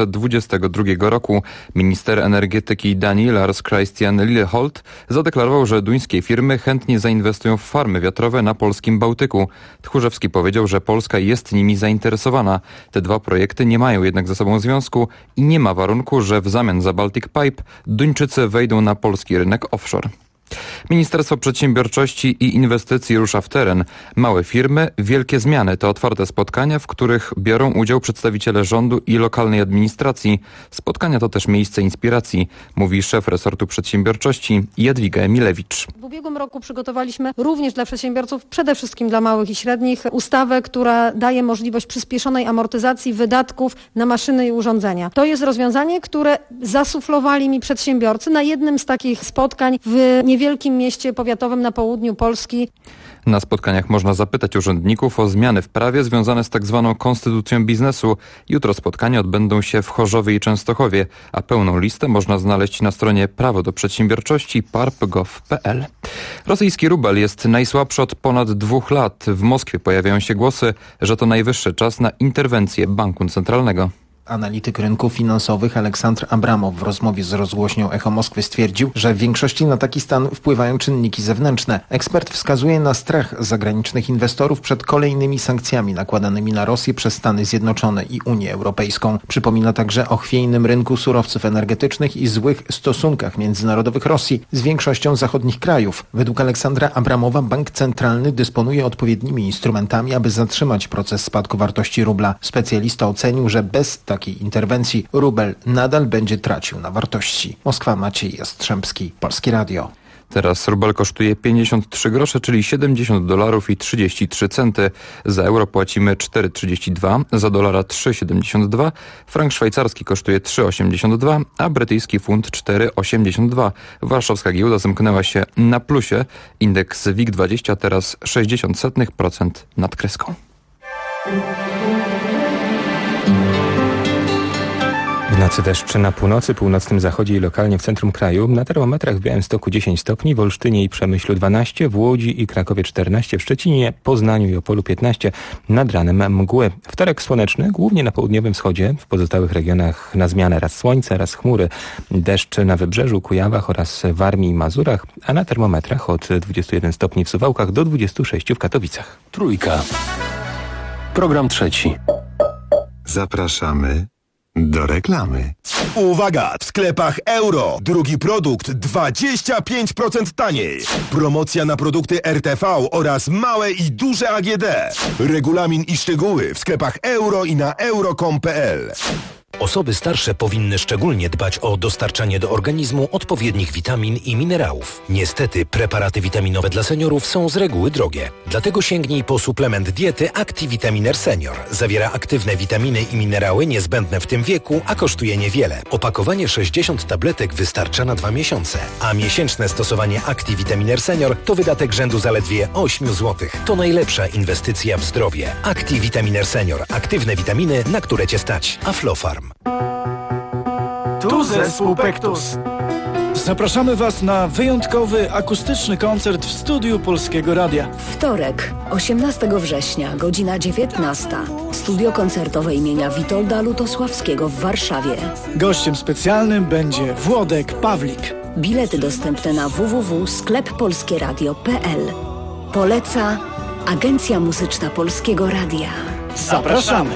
2022 roku. Minister energetyki Danii Lars Christian Lilleholt zadeklarował, że duńskie firmy chętnie zainwestują w farmy wiatrowe na polskim Bałtyku. Tchórzewski powiedział, że Polska jest nimi zainteresowana. Te dwa projekty nie mają jednak ze sobą związku i nie ma warunku, że w zamian za Baltic Pipe Duńczycy wejdą na polski rynek offshore. Ministerstwo Przedsiębiorczości i Inwestycji rusza w teren. Małe firmy, wielkie zmiany to otwarte spotkania, w których biorą udział przedstawiciele rządu i lokalnej administracji. Spotkania to też miejsce inspiracji, mówi szef resortu przedsiębiorczości Jadwiga Emilewicz. W ubiegłym roku przygotowaliśmy również dla przedsiębiorców, przede wszystkim dla małych i średnich, ustawę, która daje możliwość przyspieszonej amortyzacji wydatków na maszyny i urządzenia. To jest rozwiązanie, które zasuflowali mi przedsiębiorcy na jednym z takich spotkań w niewielkim mieście powiatowym na południu Polski. Na spotkaniach można zapytać urzędników o zmiany w prawie związane z tak zwaną konstytucją biznesu. Jutro spotkania odbędą się w Chorzowie i Częstochowie, a pełną listę można znaleźć na stronie prawo do przedsiębiorczości parp.gov.pl. Rosyjski rubel jest najsłabszy od ponad 2 lat. W Moskwie pojawiają się głosy, że to najwyższy czas na interwencję banku centralnego. Analityk rynków finansowych Aleksandr Abramow w rozmowie z rozgłośnią Echo Moskwy stwierdził, że w większości na taki stan wpływają czynniki zewnętrzne. Ekspert wskazuje na strach zagranicznych inwestorów przed kolejnymi sankcjami nakładanymi na Rosję przez Stany Zjednoczone i Unię Europejską. Przypomina także o chwiejnym rynku surowców energetycznych i złych stosunkach międzynarodowych Rosji z większością zachodnich krajów. Według Aleksandra Abramowa bank centralny dysponuje odpowiednimi instrumentami, aby zatrzymać proces spadku wartości rubla. Specjalista ocenił, że bez takiej interwencji rubel nadal będzie tracił na wartości. Moskwa, Maciej Jastrzębski, Polskie Radio. Teraz rubel kosztuje 53 grosze, czyli $70 i 33 centy. Za euro płacimy 4,32, za dolara 3,72, frank szwajcarski kosztuje 3,82, a brytyjski funt 4,82. Warszawska giełda zamknęła się na plusie. Indeks WIG20 teraz 0,60% nad kreską. W nocy deszcz na północy, północnym zachodzie i lokalnie w centrum kraju. Na termometrach w Białymstoku 10 stopni, w Olsztynie i Przemyślu 12, w Łodzi i Krakowie 14, w Szczecinie, Poznaniu i Opolu 15, nad ranem mgły. Wtorek słoneczny, głównie na południowym wschodzie, w pozostałych regionach na zmianę raz słońce, raz chmury. Deszcz na Wybrzeżu, Kujawach oraz Warmii i Mazurach, a na termometrach od 21 stopni w Suwałkach do 26 w Katowicach. Trójka. Program trzeci. Zapraszamy do reklamy. Uwaga! W sklepach Euro. Drugi produkt 25% taniej. Promocja na produkty RTV oraz małe i duże AGD. Regulamin i szczegóły w sklepach Euro i na euro.com.pl. Osoby starsze powinny szczególnie dbać o dostarczanie do organizmu odpowiednich witamin i minerałów. Niestety preparaty witaminowe dla seniorów są z reguły drogie. Dlatego sięgnij po suplement diety ActiVitaminer Senior. Zawiera aktywne witaminy i minerały niezbędne w tym wieku, a kosztuje niewiele. Opakowanie 60 tabletek wystarcza na 2 miesiące, a miesięczne stosowanie ActiVitaminer Senior to wydatek rzędu zaledwie 8 zł. To najlepsza inwestycja w zdrowie. ActiVitaminer Senior. Aktywne witaminy, na które Cię stać. Aflofarm. Tu zespół Pektus. Zapraszamy Was na wyjątkowy, akustyczny koncert w studiu Polskiego Radia. Wtorek, 18 września, godzina 19. Studio koncertowe imienia Witolda Lutosławskiego w Warszawie. Gościem specjalnym będzie Włodek Pawlik. Bilety dostępne na www.skleppolskieradio.pl. Poleca Agencja Muzyczna Polskiego Radia. Zapraszamy!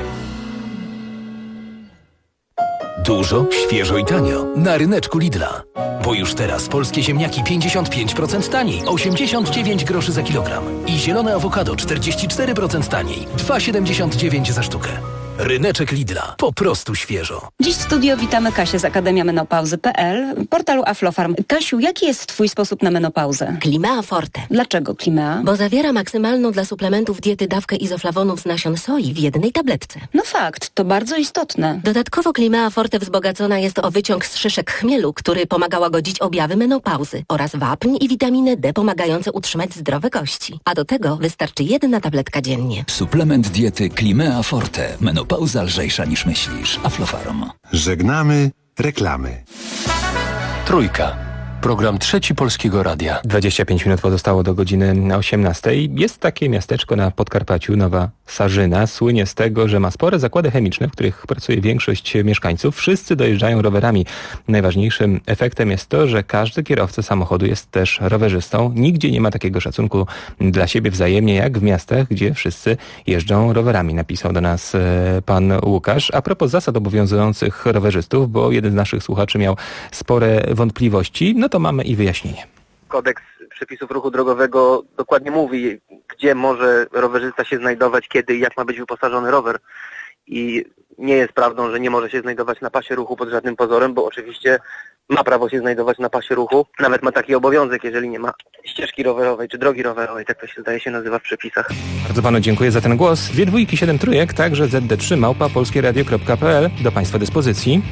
Dużo, świeżo i tanio na ryneczku Lidla. Bo już teraz polskie ziemniaki 55% taniej, 89 groszy za kilogram. I zielone awokado 44% taniej, 2,79 za sztukę. Ryneczek Lidla. Po prostu świeżo. Dziś w studio witamy Kasię z Akademia Menopauzy.pl, portalu Aflofarm. Kasiu, jaki jest twój sposób na menopauzę? Climea Forte. Dlaczego Climea? Bo zawiera maksymalną dla suplementów diety dawkę izoflawonów z nasion soi w jednej tabletce. No fakt, to bardzo istotne. Dodatkowo Climea Forte wzbogacona jest o wyciąg z szyszek chmielu, który pomaga łagodzić objawy menopauzy, oraz wapń i witaminę D pomagające utrzymać zdrowe kości. A do tego wystarczy jedna tabletka dziennie. Suplement diety Climea Forte. Menopauza lżejsza niż myślisz. Aflofarm. Żegnamy reklamy. Trójka. Program Trzeci Polskiego Radia. 25 minut pozostało do godziny 18. Jest takie miasteczko na Podkarpaciu, Nowa Sarzyna. Słynie z tego, że ma spore zakłady chemiczne, w których pracuje większość mieszkańców. Wszyscy dojeżdżają rowerami. Najważniejszym efektem jest to, że każdy kierowca samochodu jest też rowerzystą. Nigdzie nie ma takiego szacunku dla siebie wzajemnie, jak w miastach, gdzie wszyscy jeżdżą rowerami. Napisał do nas pan Łukasz. A propos zasad obowiązujących rowerzystów, bo jeden z naszych słuchaczy miał spore wątpliwości, no to mamy i wyjaśnienie. Kodeks przepisów ruchu drogowego dokładnie mówi, gdzie może rowerzysta się znajdować, kiedy i jak ma być wyposażony rower. I nie jest prawdą, że nie może się znajdować na pasie ruchu pod żadnym pozorem, bo oczywiście ma prawo się znajdować na pasie ruchu. Nawet ma taki obowiązek, jeżeli nie ma ścieżki rowerowej czy drogi rowerowej, tak to się zdaje się nazywa w przepisach. Bardzo panu dziękuję za ten głos. 2 dwójki, 7 trójek, także zd3@polskieradio.pl do państwa dyspozycji.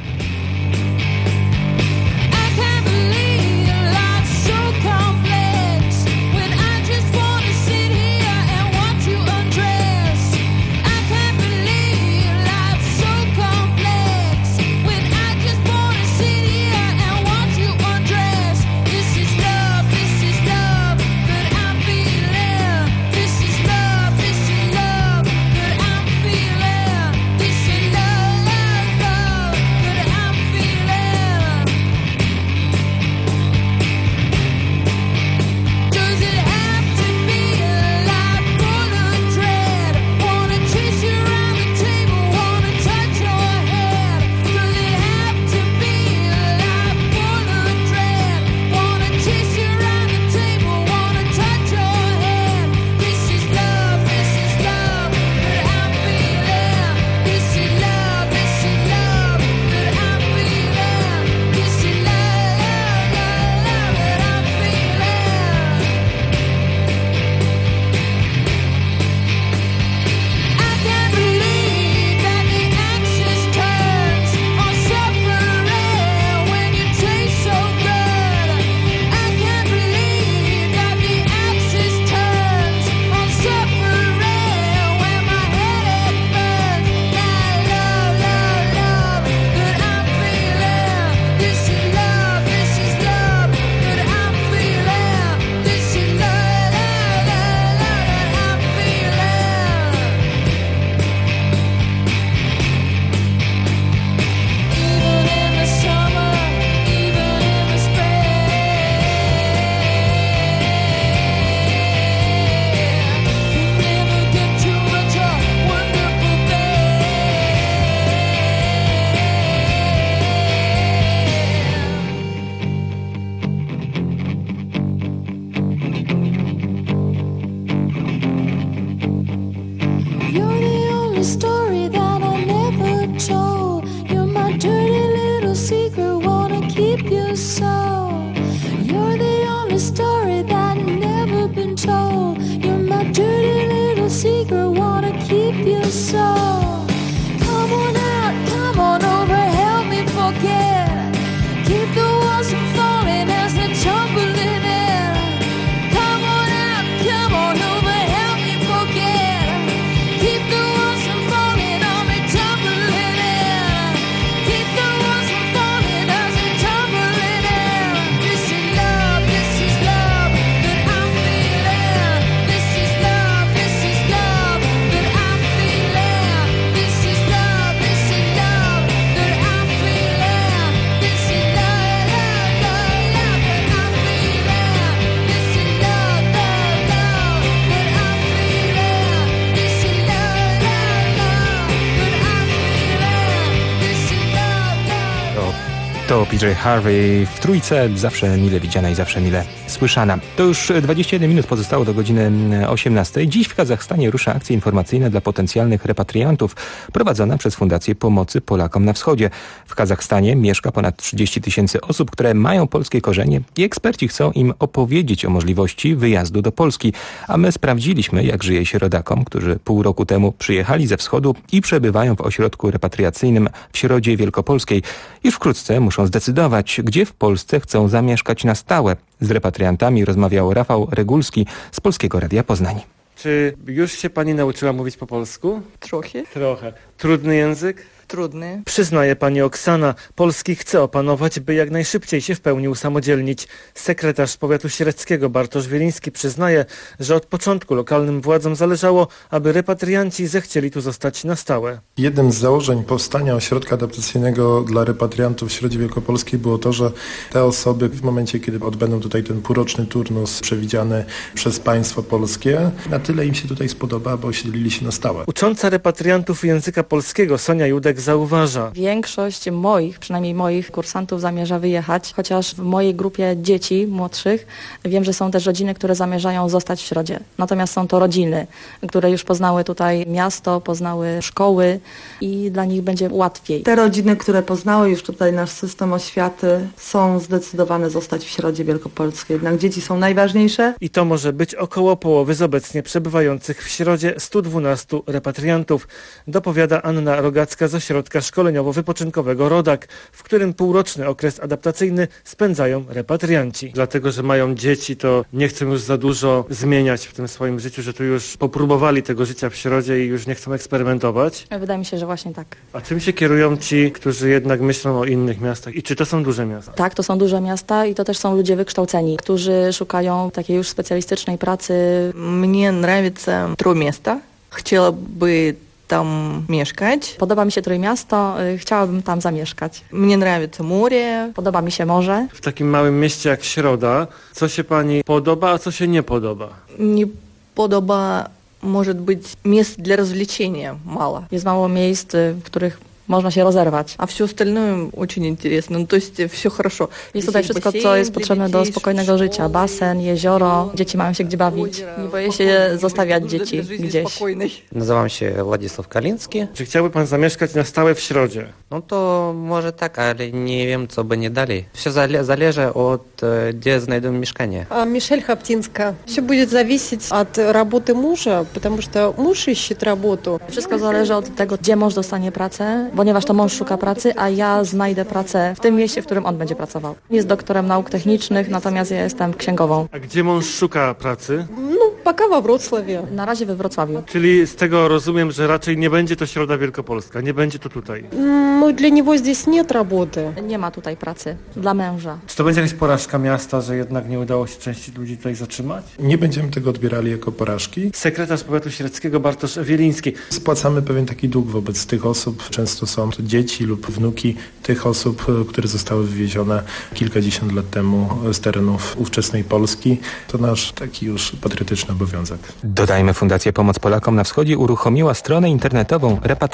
To PJ Harvey w trójce, zawsze mile widziana i zawsze mile słyszana. To już 21 minut pozostało do godziny 18. Dziś w Kazachstanie rusza akcja informacyjna dla potencjalnych repatriantów prowadzona przez Fundację Pomocy Polakom na Wschodzie. W Kazachstanie mieszka ponad 30 000 osób, które mają polskie korzenie i eksperci chcą im opowiedzieć o możliwości wyjazdu do Polski. A my sprawdziliśmy, jak żyje się rodakom, którzy pół roku temu przyjechali ze wschodu i przebywają w ośrodku repatriacyjnym w Środzie Wielkopolskiej. Już wkrótce muszą zdecydować, gdzie w Polsce chcą zamieszkać na stałe. Z repatriantami rozmawiał Rafał Regulski z Polskiego Radia Poznań. Czy już się pani nauczyła mówić po polsku? Trochę. Trudny język? Trudny. Przyznaje pani Oksana, polski chce opanować, by jak najszybciej się w pełni usamodzielnić. Sekretarz powiatu siereckiego Bartosz Wieliński przyznaje, że od początku lokalnym władzom zależało, aby repatrianci zechcieli tu zostać na stałe. Jednym z założeń powstania ośrodka adaptacyjnego dla repatriantów w Środzie Wielkopolskiej było to, że te osoby w momencie, kiedy odbędą tutaj ten półroczny turnus przewidziany przez państwo polskie, na tyle im się tutaj spodoba, bo osiedlili się na stałe. Ucząca repatriantów języka polskiego Sonia Judek zauważa. Większość przynajmniej moich kursantów zamierza wyjechać, chociaż w mojej grupie dzieci młodszych wiem, że są też rodziny, które zamierzają zostać w Środzie. Natomiast są to rodziny, które już poznały tutaj miasto, poznały szkoły i dla nich będzie łatwiej. Te rodziny, które poznały już tutaj nasz system oświaty, są zdecydowane zostać w Środzie Wielkopolskiej. Jednak dzieci są najważniejsze. I to może być około połowy z obecnie przebywających w Środzie 112 repatriantów, dopowiada Anna Rogacka z ośrodka szkoleniowo-wypoczynkowego Rodak, w którym półroczny okres adaptacyjny spędzają repatrianci. Dlatego, że mają dzieci, to nie chcą już za dużo zmieniać w tym swoim życiu, że tu już popróbowali tego życia w Środzie i już nie chcą eksperymentować. Wydaje mi się, że właśnie tak. A czym się kierują ci, którzy jednak myślą o innych miastach? I czy to są duże miasta? Tak, to są duże miasta i to też są ludzie wykształceni, którzy szukają takiej już specjalistycznej pracy. Mnie nравится Trójmiasto. Chciałaby tam mieszkać. Podoba mi się Trójmiasto, chciałabym tam zamieszkać. Mnie nравится море. Podoba mi się morze. W takim małym mieście jak Środa, co się pani podoba, a co się nie podoba? Nie podoba, może być, miejsc dla развлечения mało. Jest mało miejsc, w których można się rozerwać. A все остальное очень интересно. No to jest все хорошо. Jest tutaj wszystko, co jest potrzebne do spokojnego życia. Basen, jezioro, dzieci mają się gdzie bawić. Nie boję się zostawiać dzieci gdzieś. Nazywam się Władysław Kaliński. Czy chciałby pan zamieszkać na stałe w Środzie? No to może tak, ale nie wiem, co będzie dalej. Все zależy od, gdzie znajdę mieszkanie. Мишель Хаптинска. Все будет зависеть от работы мужа, потому что муж ищет работу. Wszystko zależy od tego, gdzie mąż dostanie pracę, ponieważ to mąż szuka pracy, a ja znajdę pracę w tym mieście, w którym on będzie pracował. Jest doktorem nauk technicznych, natomiast ja jestem księgową. A gdzie mąż szuka pracy? No, пока во Wrocławiu. Na razie we Wrocławiu. Czyli z tego rozumiem, że raczej nie będzie to Środa Wielkopolska, nie będzie to tutaj. No, dla niego здесь нет работы. Nie ma tutaj pracy dla męża. Czy to będzie jakaś porażka miasta, że jednak nie udało się części ludzi tutaj zatrzymać? Nie będziemy tego odbierali jako porażki. Sekretarz powiatu siereckiego Bartosz Wieliński. Spłacamy pewien taki dług wobec tych osób. Często są to dzieci lub wnuki tych osób, które zostały wywiezione kilkadziesiąt lat temu z terenów ówczesnej Polski. To nasz taki już patriotyczny obowiązek. Dodajmy, Fundacja Pomoc Polakom na Wschodzie uruchomiła stronę internetową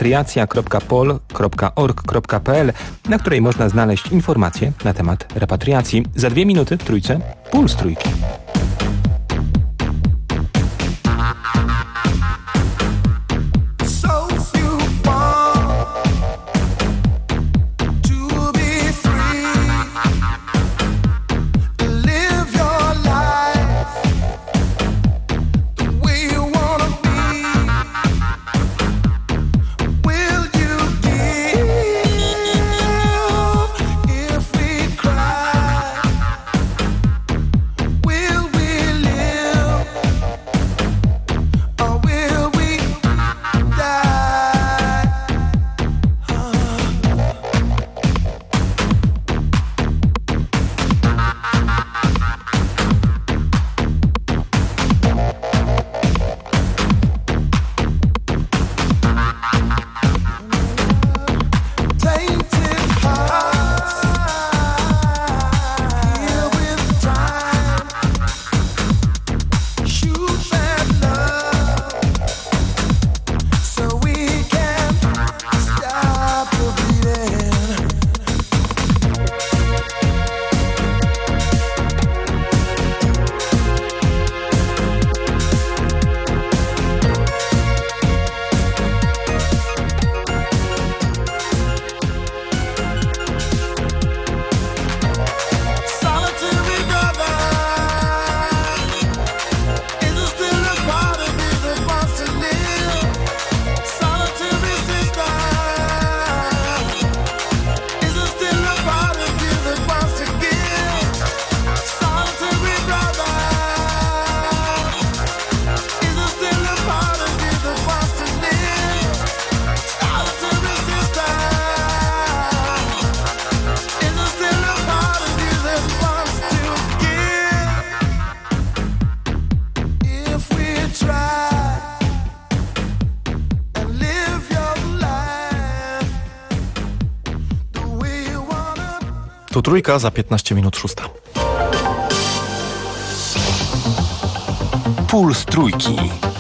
repatriacja.pol.org.pl, na której można znaleźć informacje na temat repatriacji. Za 2 minuty w Trójce Puls Trójki. Will Tu Trójka, za 15 minut 6. Puls Trójki.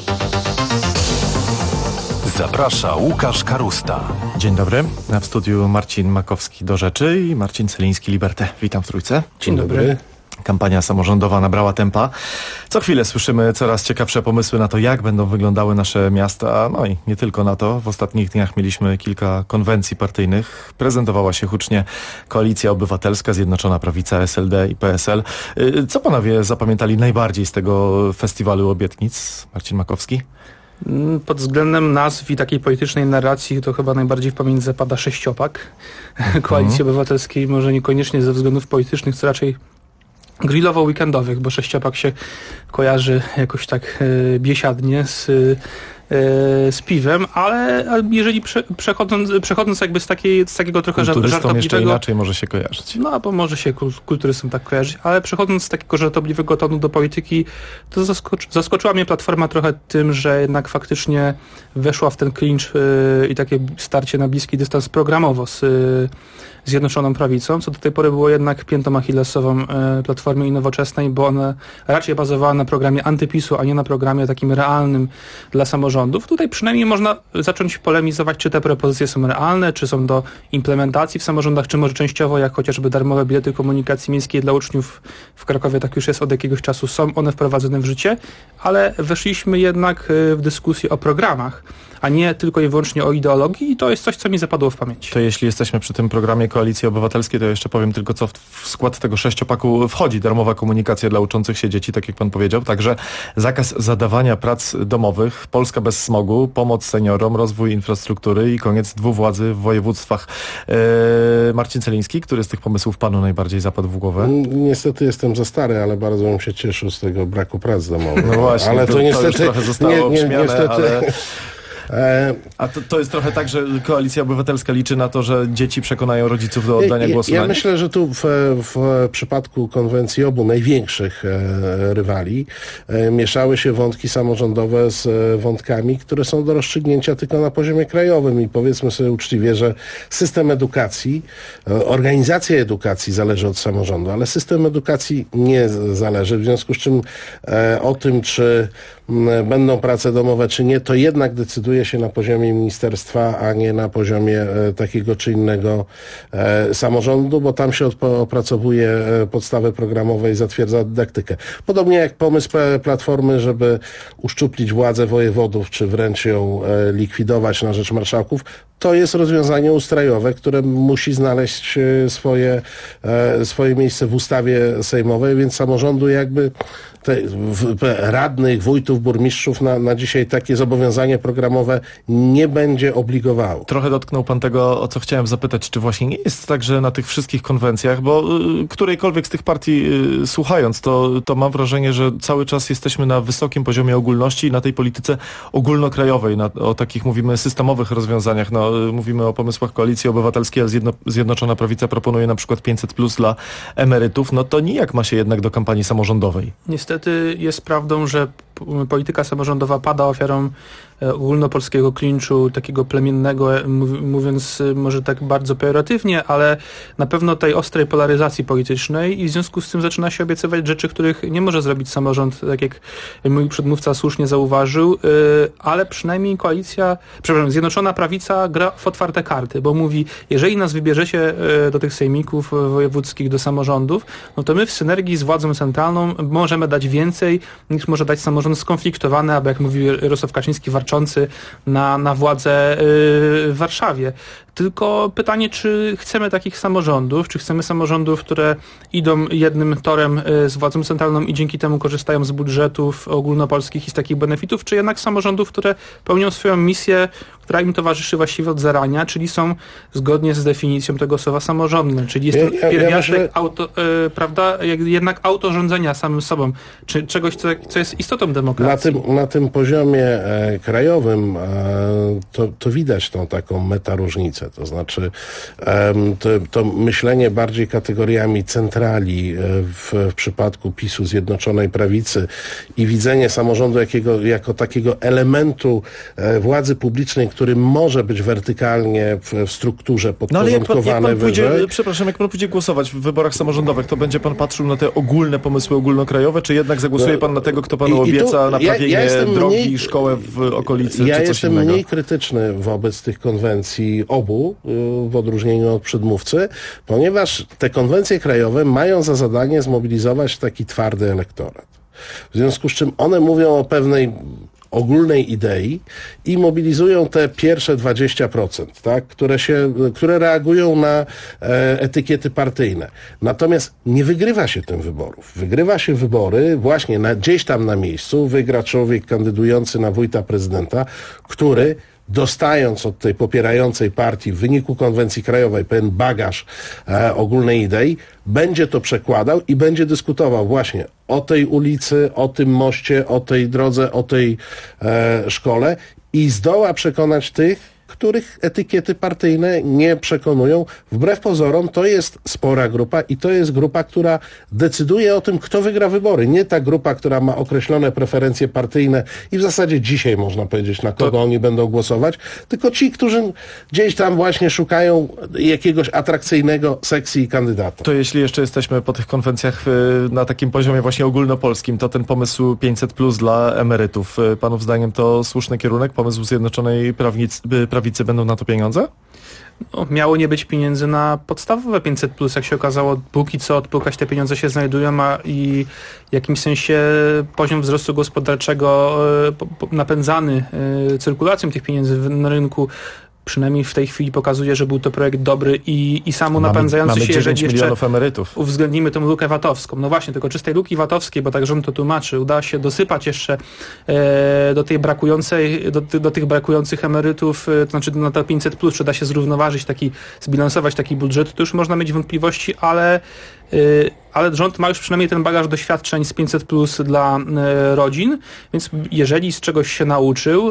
Zaprasza Łukasz Karusta. Dzień dobry. W studiu Marcin Makowski do rzeczy i Marcin Celiński Liberté. Witam w Trójce. Dzień dobry. Kampania samorządowa nabrała tempa. Co chwilę słyszymy coraz ciekawsze pomysły na to, jak będą wyglądały nasze miasta. No i nie tylko na to. W ostatnich dniach mieliśmy kilka konwencji partyjnych. Prezentowała się hucznie Koalicja Obywatelska, Zjednoczona Prawica, SLD i PSL. Co panowie zapamiętali najbardziej z tego festiwalu obietnic? Marcin Makowski? Pod względem nazw i takiej politycznej narracji to chyba najbardziej w pamięć zapada sześciopak Koalicji Obywatelskiej, może niekoniecznie ze względów politycznych, co raczej grillowo-weekendowych, bo sześciopak się kojarzy jakoś tak biesiadnie z piwem, ale jeżeli przechodząc jakby z takiego trochę żartobliwego... jeszcze inaczej może się kojarzyć. No, bo może się kulturystom tak kojarzyć, ale przechodząc z takiego żartobliwego tonu do polityki, to zaskoczyła mnie Platforma trochę tym, że jednak faktycznie weszła w ten clinch i takie starcie na bliski dystans programowo z Zjednoczoną Prawicą, co do tej pory było jednak piętą achillesową Platformy i Nowoczesnej, bo ona raczej bazowała na programie antypisu, a nie na programie takim realnym dla samorządów. Tutaj przynajmniej można zacząć polemizować, czy te propozycje są realne, czy są do implementacji w samorządach, czy może częściowo, jak chociażby darmowe bilety komunikacji miejskiej dla uczniów w Krakowie, tak już jest od jakiegoś czasu, są one wprowadzone w życie, ale weszliśmy jednak w dyskusję o programach, a nie tylko i wyłącznie o ideologii i to jest coś, co mi zapadło w pamięć. To jeśli jesteśmy przy tym programie Koalicji Obywatelskiej, to jeszcze powiem tylko, co w skład tego sześciopaku wchodzi. Darmowa komunikacja dla uczących się dzieci, tak jak pan powiedział. Także zakaz zadawania prac domowych, Polska bez smogu, pomoc seniorom, rozwój infrastruktury i koniec dwuwładzy w województwach. Marcin Celiński, który z tych pomysłów panu najbardziej zapadł w głowę? Niestety jestem za stary, ale bardzo bym się cieszył z tego braku prac domowych. No właśnie, ale to niestety, już trochę zostało obśmiane, niestety... ale... A to jest trochę tak, że Koalicja Obywatelska liczy na to, że dzieci przekonają rodziców do oddania głosu? Ja myślę, że tu w przypadku konwencji obu największych rywali mieszały się wątki samorządowe z wątkami, które są do rozstrzygnięcia tylko na poziomie krajowym i powiedzmy sobie uczciwie, że system edukacji, organizacja edukacji zależy od samorządu, ale system edukacji nie zależy, w związku z czym o tym, czy będą prace domowe, czy nie, to jednak decyduje się na poziomie ministerstwa, a nie na poziomie takiego czy innego samorządu, bo tam się opracowuje podstawy programowe i zatwierdza dydaktykę. Podobnie jak pomysł Platformy, żeby uszczuplić władzę wojewodów, czy wręcz ją likwidować na rzecz marszałków, to jest rozwiązanie ustrojowe, które musi znaleźć swoje miejsce w ustawie sejmowej, więc samorządu jakby radnych, wójtów, burmistrzów na dzisiaj takie zobowiązanie programowe nie będzie obligowało. Trochę dotknął pan tego, o co chciałem zapytać, czy właśnie nie jest tak, że na tych wszystkich konwencjach, bo którejkolwiek z tych partii słuchając, to mam wrażenie, że cały czas jesteśmy na wysokim poziomie ogólności i na tej polityce ogólnokrajowej, o takich mówimy systemowych rozwiązaniach, mówimy o pomysłach Koalicji Obywatelskiej, a Zjednoczona Prawica proponuje na przykład 500+ dla emerytów, to nijak ma się jednak do kampanii samorządowej. Niestety jest prawdą, że polityka samorządowa pada ofiarą ogólnopolskiego klinczu, takiego plemiennego, mówiąc może tak bardzo pejoratywnie, ale na pewno tej ostrej polaryzacji politycznej i w związku z tym zaczyna się obiecywać rzeczy, których nie może zrobić samorząd, tak jak mój przedmówca słusznie zauważył, ale przynajmniej Zjednoczona Prawica gra w otwarte karty, bo mówi, jeżeli nas wybierzecie do tych sejmików wojewódzkich, do samorządów, to my w synergii z władzą centralną możemy dać więcej, niż może dać samorząd skonfliktowany, albo jak mówi Jarosław Kaczyński, warczący na władzę w Warszawie. Tylko pytanie, czy chcemy takich samorządów, czy chcemy samorządów, które idą jednym torem z władzą centralną i dzięki temu korzystają z budżetów ogólnopolskich i z takich benefitów, czy jednak samorządów, które pełnią swoją misję, która im towarzyszy właściwie od zarania, czyli są zgodnie z definicją tego słowa samorządne, czyli jest to pierwiastek jednak autorządzenia samym sobą, czy czegoś, co jest istotą demokracji. Na tym poziomie krajowym to widać tą taką metaróżnicę. całkowite. To znaczy to myślenie bardziej kategoriami centrali w przypadku PiS-u, Zjednoczonej Prawicy i widzenie samorządu jako takiego elementu władzy publicznej, który może być wertykalnie w strukturze podporządkowany wyżej. Przepraszam, jak pan pójdzie głosować w wyborach samorządowych, to będzie pan patrzył na te ogólne pomysły ogólnokrajowe, czy jednak zagłosuje pan na tego, kto panu obieca naprawienie drogi, szkołę w okolicy, czy coś jestem innego? mniej krytyczny wobec tych konwencji obu, w odróżnieniu od przedmówcy, ponieważ te konwencje krajowe mają za zadanie zmobilizować taki twardy elektorat. W związku z czym one mówią o pewnej ogólnej idei i mobilizują te pierwsze 20%, tak, które reagują na etykiety partyjne. Natomiast nie wygrywa się tym wyborów. Wygrywa się wybory właśnie gdzieś tam na miejscu, wygra człowiek kandydujący na wójta prezydenta, który dostając od tej popierającej partii w wyniku konwencji krajowej pewien bagaż ogólnej idei, będzie to przekładał i będzie dyskutował właśnie o tej ulicy, o tym moście, o tej drodze, o tej szkole i zdoła przekonać tych, których etykiety partyjne nie przekonują. Wbrew pozorom to jest spora grupa i to jest grupa, która decyduje o tym, kto wygra wybory. Nie ta grupa, która ma określone preferencje partyjne i w zasadzie dzisiaj można powiedzieć, na kogo oni będą głosować, tylko ci, którzy gdzieś tam właśnie szukają jakiegoś atrakcyjnego sekcji kandydata. To jeśli jeszcze jesteśmy po tych konwencjach na takim poziomie właśnie ogólnopolskim, to ten pomysł 500+ dla emerytów, panów zdaniem to słuszny kierunek? Pomysł Zjednoczonej Prawicy, będą na to pieniądze? No, miało nie być pieniędzy na podstawowe 500+, jak się okazało, póki co odpukać te pieniądze się znajdują, a i w jakimś sensie poziom wzrostu gospodarczego napędzany cyrkulacją tych pieniędzy na rynku przynajmniej w tej chwili pokazuje, że był to projekt dobry i samonapędzający się, jeżeli jeszcze emerytów. uwzględnimy tą lukę VAT-owską. No właśnie, tylko czy z tej luki VAT-owskiej, bo tak rząd to tłumaczy, uda się dosypać jeszcze do tych brakujących emerytów, to znaczy na to 500+, czy da się zrównoważyć zbilansować taki budżet, to już można mieć wątpliwości, ale rząd ma już przynajmniej ten bagaż doświadczeń z 500+ dla rodzin, więc jeżeli z czegoś się nauczył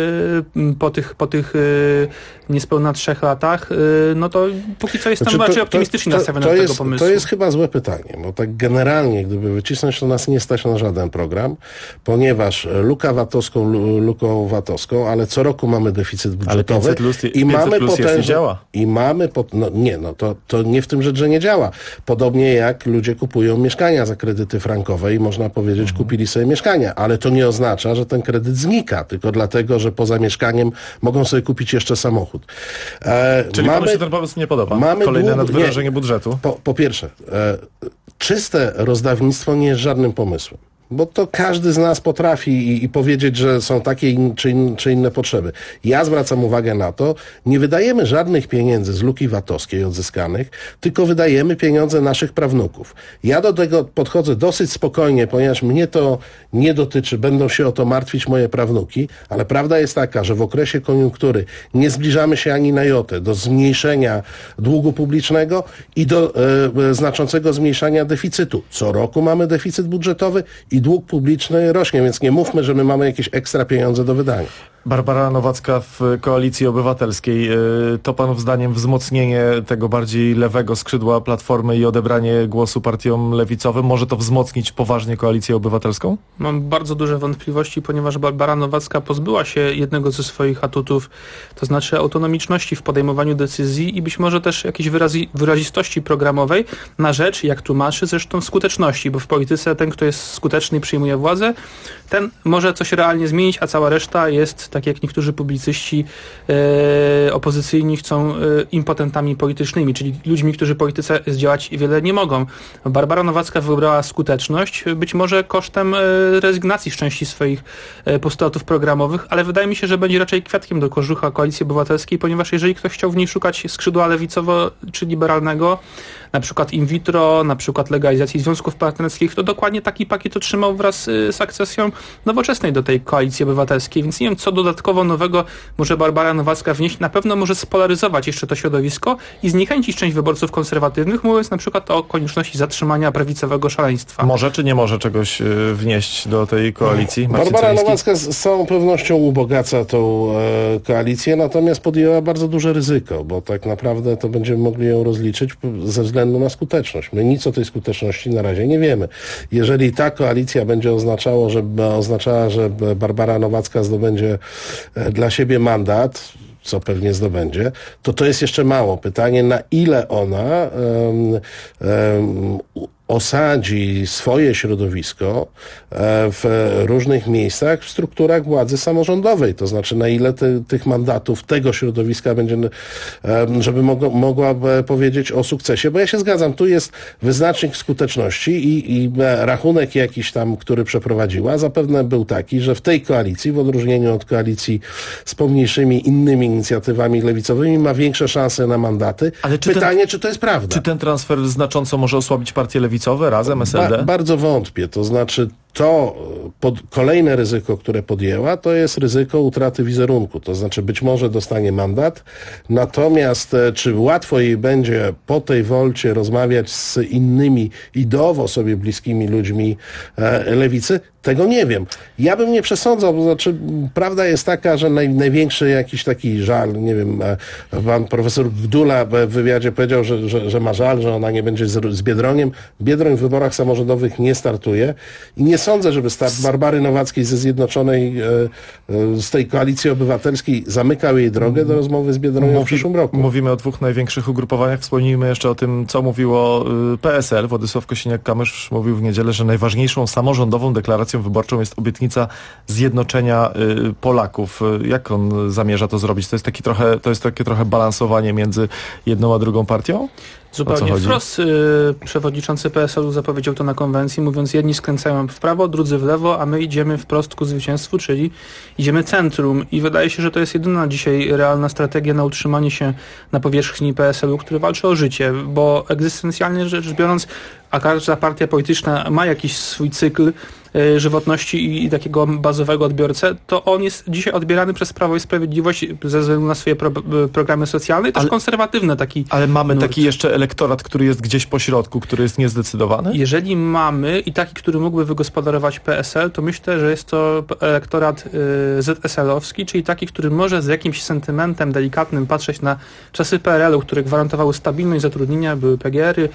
po tych niespełna 3 latach, no to póki co jestem bardziej optymistycznie nastawiony do tego pomysłu. To jest chyba złe pytanie, bo tak generalnie, gdyby wycisnąć, to nas nie stać na żaden program, ponieważ luką VAT-owską, ale co roku mamy deficyt budżetowy ale 500+ działa. I mamy to nie w tym rzecz, że nie działa. Podobnie jak ludzie kupują mieszkania za kredyty frankowe i można powiedzieć, kupili sobie mieszkania, ale to nie oznacza, że ten kredyt znika, tylko dlatego, że poza mieszkaniem mogą sobie kupić jeszcze samochód. Czyli panu się ten pomysł nie podoba? Kolejne nadwyrężenie budżetu? Po pierwsze, czyste rozdawnictwo nie jest żadnym pomysłem. Bo to każdy z nas potrafi i powiedzieć, że są takie czy inne potrzeby. Ja zwracam uwagę na to, nie wydajemy żadnych pieniędzy z luki VAT-owskiej odzyskanych, tylko wydajemy pieniądze naszych prawnuków. Ja do tego podchodzę dosyć spokojnie, ponieważ mnie to nie dotyczy, będą się o to martwić moje prawnuki, ale prawda jest taka, że w okresie koniunktury nie zbliżamy się ani na jotę do zmniejszenia długu publicznego i do znaczącego zmniejszania deficytu. Co roku mamy deficyt budżetowy i dług publiczny rośnie, więc nie mówmy, że my mamy jakieś ekstra pieniądze do wydania. Barbara Nowacka w Koalicji Obywatelskiej. To panów zdaniem wzmocnienie tego bardziej lewego skrzydła Platformy i odebranie głosu partiom lewicowym, może to wzmocnić poważnie Koalicję Obywatelską? Mam bardzo duże wątpliwości, ponieważ Barbara Nowacka pozbyła się jednego ze swoich atutów, to znaczy autonomiczności w podejmowaniu decyzji i być może też jakiejś wyrazistości programowej na rzecz, jak tłumaczy, zresztą skuteczności, bo w polityce ten, kto jest skuteczny i przyjmuje władzę, ten może coś realnie zmienić, a cała reszta jest, tak jak niektórzy publicyści opozycyjni chcą, impotentami politycznymi, czyli ludźmi, którzy w polityce zdziałać wiele nie mogą. Barbara Nowacka wybrała skuteczność, być może kosztem rezygnacji z części swoich postulatów programowych, ale wydaje mi się, że będzie raczej kwiatkiem do kożucha Koalicji Obywatelskiej, ponieważ jeżeli ktoś chciał w niej szukać skrzydła lewicowo czy liberalnego, na przykład in vitro, na przykład legalizacji związków partnerskich, to dokładnie taki pakiet otrzymał wraz z akcesją Nowoczesnej do tej koalicji obywatelskiej, więc nie wiem, co dodatkowo nowego może Barbara Nowacka wnieść. Na pewno może spolaryzować jeszcze to środowisko i zniechęcić część wyborców konserwatywnych, mówiąc na przykład o konieczności zatrzymania prawicowego szaleństwa. Może czy nie może czegoś wnieść do tej koalicji? Barbara Nowacka z całą pewnością ubogaca tą koalicję, natomiast podjęła bardzo duże ryzyko, bo tak naprawdę to będziemy mogli ją rozliczyć ze względu na skuteczność. My nic o tej skuteczności na razie nie wiemy. Jeżeli ta koalicja będzie oznaczała, że Barbara Nowacka zdobędzie dla siebie mandat, co pewnie zdobędzie, to jest jeszcze mało. Pytanie, na ile ona osadzi swoje środowisko w różnych miejscach w strukturach władzy samorządowej. To znaczy, na ile tych mandatów tego środowiska będzie, żeby mogła powiedzieć o sukcesie. Bo ja się zgadzam, tu jest wyznacznik skuteczności i rachunek jakiś tam, który przeprowadziła, zapewne był taki, że w tej koalicji, w odróżnieniu od koalicji z pomniejszymi innymi inicjatywami lewicowymi, ma większe szanse na mandaty. Ale pytanie, czy to jest prawda? Czy ten transfer znacząco może osłabić partię lewicową? Razem SLD? Bardzo wątpię. To znaczy kolejne ryzyko, które podjęła, to jest ryzyko utraty wizerunku. To znaczy być może dostanie mandat, natomiast czy łatwo jej będzie po tej wolcie rozmawiać z innymi ideowo sobie bliskimi ludźmi lewicy, tego nie wiem. Ja bym nie przesądzał, to znaczy prawda jest taka, że największy jakiś taki żal, nie wiem, pan profesor Gdula w wywiadzie powiedział, że ma żal, że ona nie będzie z Biedroniem. Biedroń w wyborach samorządowych nie startuje i nie sądzę, żeby start Barbary Nowackiej ze Zjednoczonej, z tej koalicji obywatelskiej zamykał jej drogę do rozmowy z Biedronią w przyszłym roku. Mówimy o dwóch największych ugrupowaniach. Wspomnijmy jeszcze o tym, co mówiło PSL. Władysław Kosiniak-Kamysz mówił w niedzielę, że najważniejszą samorządową deklaracją wyborczą jest obietnica zjednoczenia Polaków. Jak on zamierza to zrobić? To jest takie trochę balansowanie między jedną a drugą partią? Zupełnie wprost przewodniczący PSL-u zapowiedział to na konwencji, mówiąc, jedni skręcają w prawo, drudzy w lewo, a my idziemy wprost ku zwycięstwu, czyli idziemy centrum. I wydaje się, że to jest jedyna dzisiaj realna strategia na utrzymanie się na powierzchni PSL-u, który walczy o życie, bo egzystencjalnie rzecz biorąc, a każda partia polityczna ma jakiś swój cykl żywotności i takiego bazowego odbiorcę, to on jest dzisiaj odbierany przez Prawo i Sprawiedliwość ze względu na swoje programy socjalne i też konserwatywne taki. Ale mamy taki jeszcze elektorat, który jest gdzieś po środku, który jest niezdecydowany? Jeżeli mamy i taki, który mógłby wygospodarować PSL, to myślę, że jest to elektorat ZSL-owski, czyli taki, który może z jakimś sentymentem delikatnym patrzeć na czasy PRL-u, które gwarantowały stabilność zatrudnienia, były PGR-y,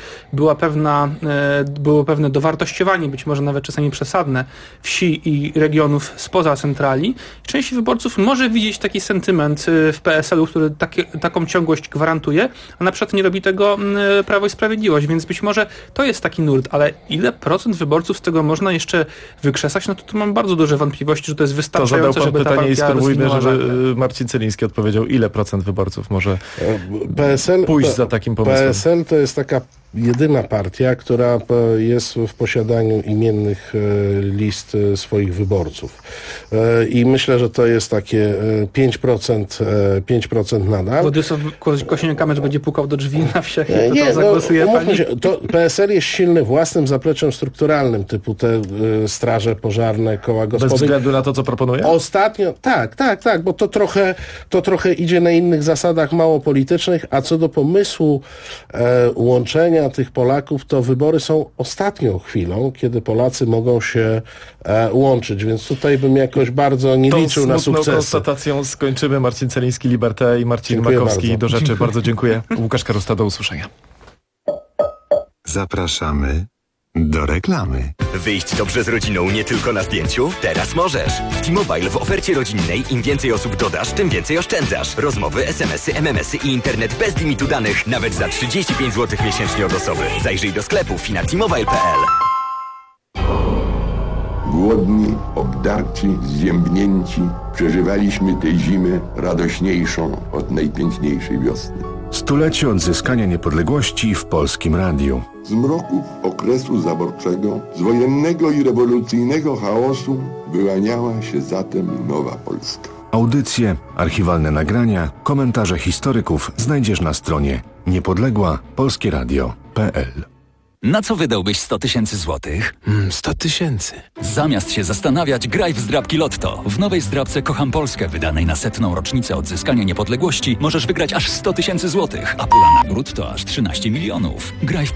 było pewne dowartościowanie, być może nawet czasami przesadne, wsi i regionów spoza centrali. Część wyborców może widzieć taki sentyment w PSL-u, który taką ciągłość gwarantuje, a na przykład nie robi tego Prawo i Sprawiedliwość, więc być może to jest taki nurt, ale ile procent wyborców z tego można jeszcze wykrzesać, no to tu mam bardzo duże wątpliwości, że to jest wystarczające, żeby ta partia rozwinęła żagle. Marcin Celiński odpowiedział, ile procent wyborców może pójść za takim pomysłem? PSL to jest taka jedyna partia, która jest w posiadaniu imiennych list swoich wyborców. I myślę, że to jest takie 5% nadal. Władysław Kosiniak-Kamysz będzie pukał do drzwi na wsiach i to zagłosuje pani? PSL jest silny własnym zapleczem strukturalnym, typu te straże pożarne, koła gospodyń. Bez względu na to, co proponuje? Ostatnio, tak, bo to trochę idzie na innych zasadach mało politycznych, a co do pomysłu łączenia tych Polaków, to wybory są ostatnią chwilą, kiedy Polacy mogą się łączyć, więc tutaj bym jakoś bardzo nie liczył na sukces. Tą konstatacją skończymy. Marcin Celiński, Liberté i Marcin Makowski. Bardzo. Do rzeczy. Bardzo dziękuję. Łukasz Karusta, do usłyszenia. Zapraszamy do reklamy. Wyjść dobrze z rodziną nie tylko na zdjęciu? Teraz możesz. W T-Mobile w ofercie rodzinnej im więcej osób dodasz, tym więcej oszczędzasz. Rozmowy, SMS-y, MMS-y i internet bez limitu danych. Nawet za 35 zł miesięcznie od osoby. Zajrzyj do sklepów i na T-Mobile.pl. Głodni, obdarci, zziębnięci, przeżywaliśmy tę zimę radośniejszą od najpiękniejszej wiosny. Stulecie odzyskania niepodległości w Polskim Radiu. Z mroków okresu zaborczego, z wojennego i rewolucyjnego chaosu wyłaniała się zatem nowa Polska. Audycje, archiwalne nagrania, komentarze historyków znajdziesz na stronie Niepodległa Polskie Radio.pl. Na co wydałbyś 100 000 złotych? 100 000. Zamiast się zastanawiać, graj w zdrabki Lotto. W nowej zdrabce Kocham Polskę, wydanej na 100. rocznicę odzyskania niepodległości, możesz wygrać aż 100 000 złotych, a pula nagród to aż 13 milionów. Graj w